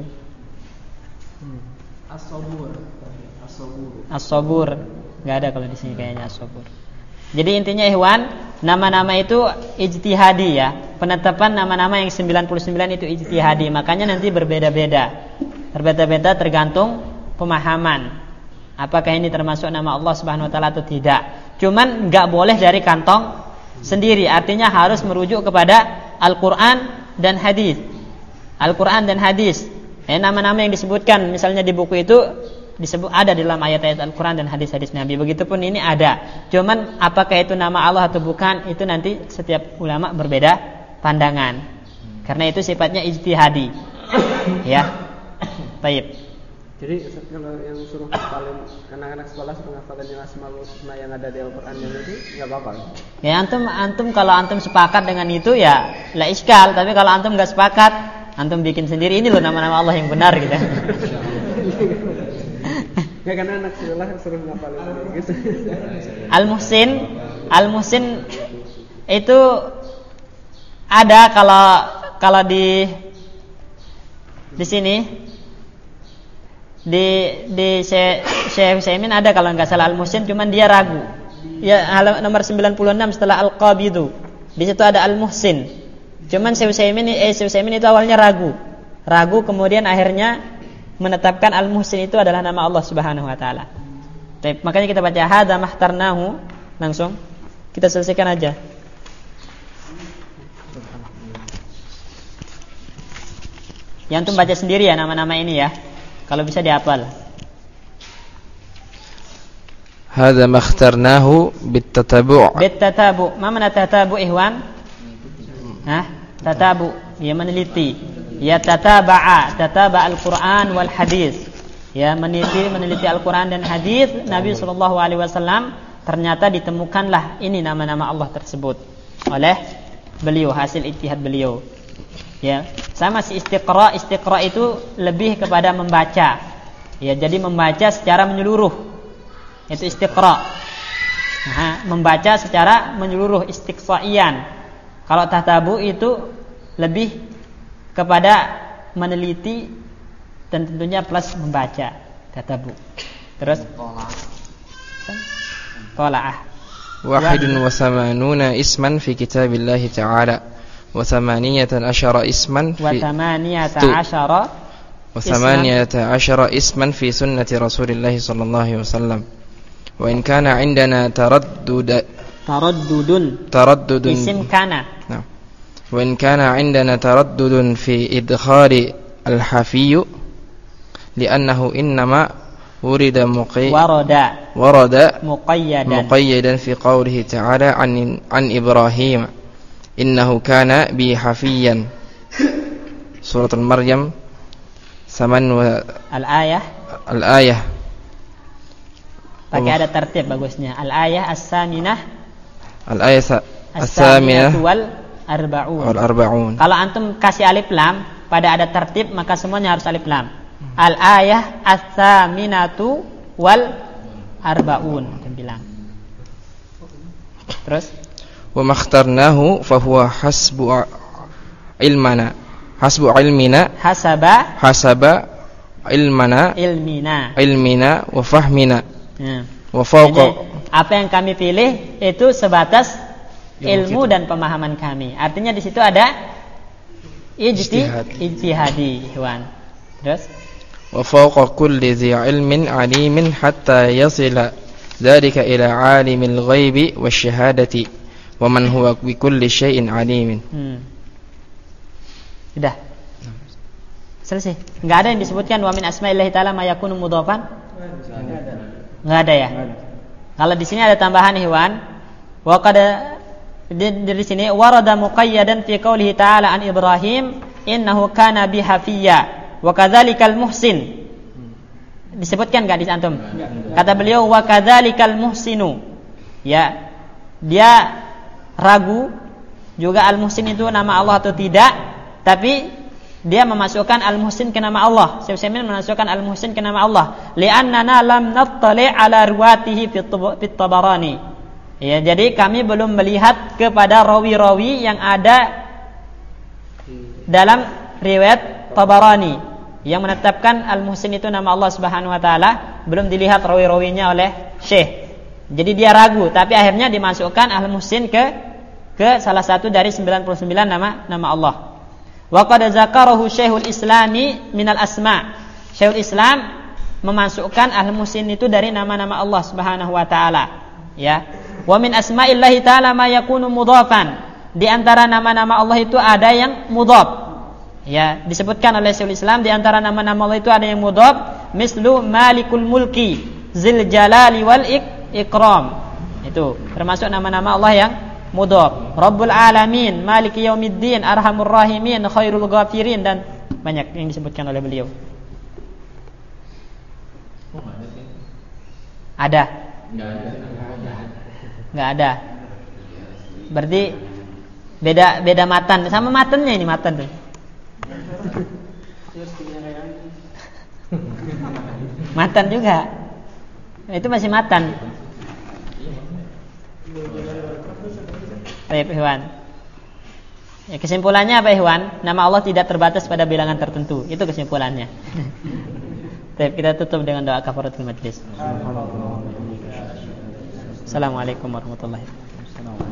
As-Sabur. As-Sabur. As-Sabur, enggak ada kalau di sini kayaknya As-Sabur. Jadi intinya Ikhwan, nama-nama itu ijtihadi ya. Penetapan nama-nama yang sembilan puluh sembilan itu ijtihadi, makanya nanti berbeda-beda. Berbeda-beda tergantung pemahaman. Apakah ini termasuk nama Allah Subhanahu wa taala atau tidak. Cuman enggak boleh dari kantong sendiri, artinya harus merujuk kepada Al-Qur'an dan hadis. Al-Qur'an dan hadis. Eh, nama-nama yang disebutkan misalnya di buku itu disebut ada dalam ayat-ayat Al-Qur'an dan hadis-hadis Nabi. Begitupun ini ada. Cuman apakah itu nama Allah atau bukan, itu nanti setiap ulama berbeda pandangan. Karena itu sifatnya ijtihadi. Ya. Baik. Jadi kalau yang suruh hafalin anak-anak sekolah suruh hafalin Asmaul Husna yang ada di Al-Qur'an itu enggak apa-apa. Ya antum antum kalau antum sepakat dengan itu ya la iskal, tapi kalau antum enggak sepakat, antum bikin sendiri, ini loh nama-nama Allah yang benar gitu. Ya karena anak sekolah suruh ngapalin gitu. Al-Muhsin, Al-Muhsin itu ada kalau kalau di di sini di di Syekh Utsaimin ada kalau enggak salah Al-Muhsin, cuman dia ragu. Ya nomor sembilan puluh enam setelah Al-Qabidu. Di situ ada Al-Muhsin. Cuman Syekh Utsaimin eh Syekh Utsaimin itu awalnya ragu. Ragu kemudian akhirnya menetapkan Al-Muhsin itu adalah nama Allah Subhanahu wa taala. Baik, makanya kita baca hadza mahtarnahu langsung. Kita selesaikan aja. Ya antum baca sendiri ya nama-nama ini ya. Kalau bisa dihafal. Hadza makhtarnahu bitatabu'. Bitatabu. Ma mana tatabu Ikhwan? Hah? Tatabu, ya meneliti. Ya tataba'a, tataba al-Qur'an wal hadis. Ya meneliti meneliti Al-Qur'an dan hadis Nabi sallallahu alaihi wasallam, ternyata ditemukanlah ini nama-nama Allah tersebut oleh beliau, hasil ijtihad beliau. Ya, sama si istiqra, istiqra itu lebih kepada membaca. Ya, jadi membaca secara menyeluruh. Itu istiqra. Nah, membaca secara menyeluruh, istiqsaian. Kalau tahtabu itu lebih kepada meneliti dan tentunya plus membaca tatabu. Terus tola'ah wahidun wa samanuna isman fi kitabillahi ta'ala wa thamaniyatan asyara isman wa fi thamaniyata asyara wa thamaniyata asyara isman fi sunnati Rasulillah sallallahu alaihi wasallam. Wa in kana 'indana taraddud taraddudun taraddudun isim kana. Nah. Wa in kana 'indana taraddudun fi idkhari al-hafiyyu li'annahu innama wurida muqay warada warada muqayyadan muqayyadan fi qawlihi ta'ala 'an an Ibrahim innahu kana bi hafiyan. Surat Al-Maryam saman wa al-ayah al-ayah pakai ada tertib bagusnya. Al-ayah as-saminah al-ayah as-saminah wal arba'un. wal arba'un. Kalau antum kasih alif lam pada ada tertib maka semuanya harus alif lam. Al-ayah as-saminatu wal arba'un antum bilang. Terus wa makhtarnahu fa huwa hasbu ilmana hasbu ilmina hasaba hasaba ilmana ilmina ilmina wa fahmina ya. wa fawqa. Jadi, apa yang kami pilih itu sebatas ilmu dan pemahaman kami. Artinya di situ ada ijtihad ijtihadi, Ikhwan. Terus wa fawqa kulli dhi ilmin alimin hatta yasila dzalika ila alimil ghaibi wasyahadati wa man huwa bi kulli syai'in alimin. Hmm. Sudah. Selesai. Enggak ada yang disebutkan wa min asma'illahi ta'ala ma yakunu mudhafan? Enggak ada ya? Kalau di sini ada tambahan, Ikhwan. Wa qad di, di sini warada muqayyadan fi qoulihi ta'ala an Ibrahim innahu kana bi hafiyya wa kadzalikal muhsin. Disebutkan enggak di antum? Kata beliau wa kadzalikal muhsinu. Ya. Dia ragu juga al-muhsin itu nama Allah atau tidak, tapi dia memasukkan al-muhsin ke nama Allah. Syekh Utsaimin memasukkan al-muhsin ke nama Allah. Li'annana lam nattali' ala ruwatihi fit Tabarani. Ya, jadi kami belum melihat kepada rawi-rawi yang ada dalam riwayat Tabarani yang menetapkan al-muhsin itu nama Allah Subhanahu wa taala, belum dilihat rawi-rawinya oleh Syekh. Jadi dia ragu, tapi akhirnya dimasukkan al-muhsin ke ke salah satu dari sembilan puluh sembilan nama nama Allah. Wa qad zakarahu Syekhul Islami minal asma. Syekhul Islam memasukkan al-muhsin itu dari nama-nama Allah Subhanahu wa taala, ya. Wa min asma'illahi ta'ala ma yakunu mudhafan. Di antara nama-nama Allah itu ada yang mudhaf. Ya, disebutkan oleh Syekhul Islam di antara nama-nama Allah itu ada yang mudhaf, mislu Malikul Mulki, Zil Jalali wal Ikram. Itu termasuk nama-nama Allah yang mudhaf. Rabbul Alamin, Maliki Yaumiddin, Arhamur Rahimin, Khairul Ghafirin, dan banyak yang disebutkan oleh beliau. Ada? Enggak ada. Berarti beda beda matan. Sama matannya ini matan tuh. Matan juga. Itu masih matan. Baik, Ikhwan. Ya, kesimpulannya apa, Ikhwan? Nama Allah tidak terbatas pada bilangan tertentu. Itu kesimpulannya. Baik, kita tutup dengan doa kafaratul majlis. Assalamualaikum warahmatullahi wabarakatuh.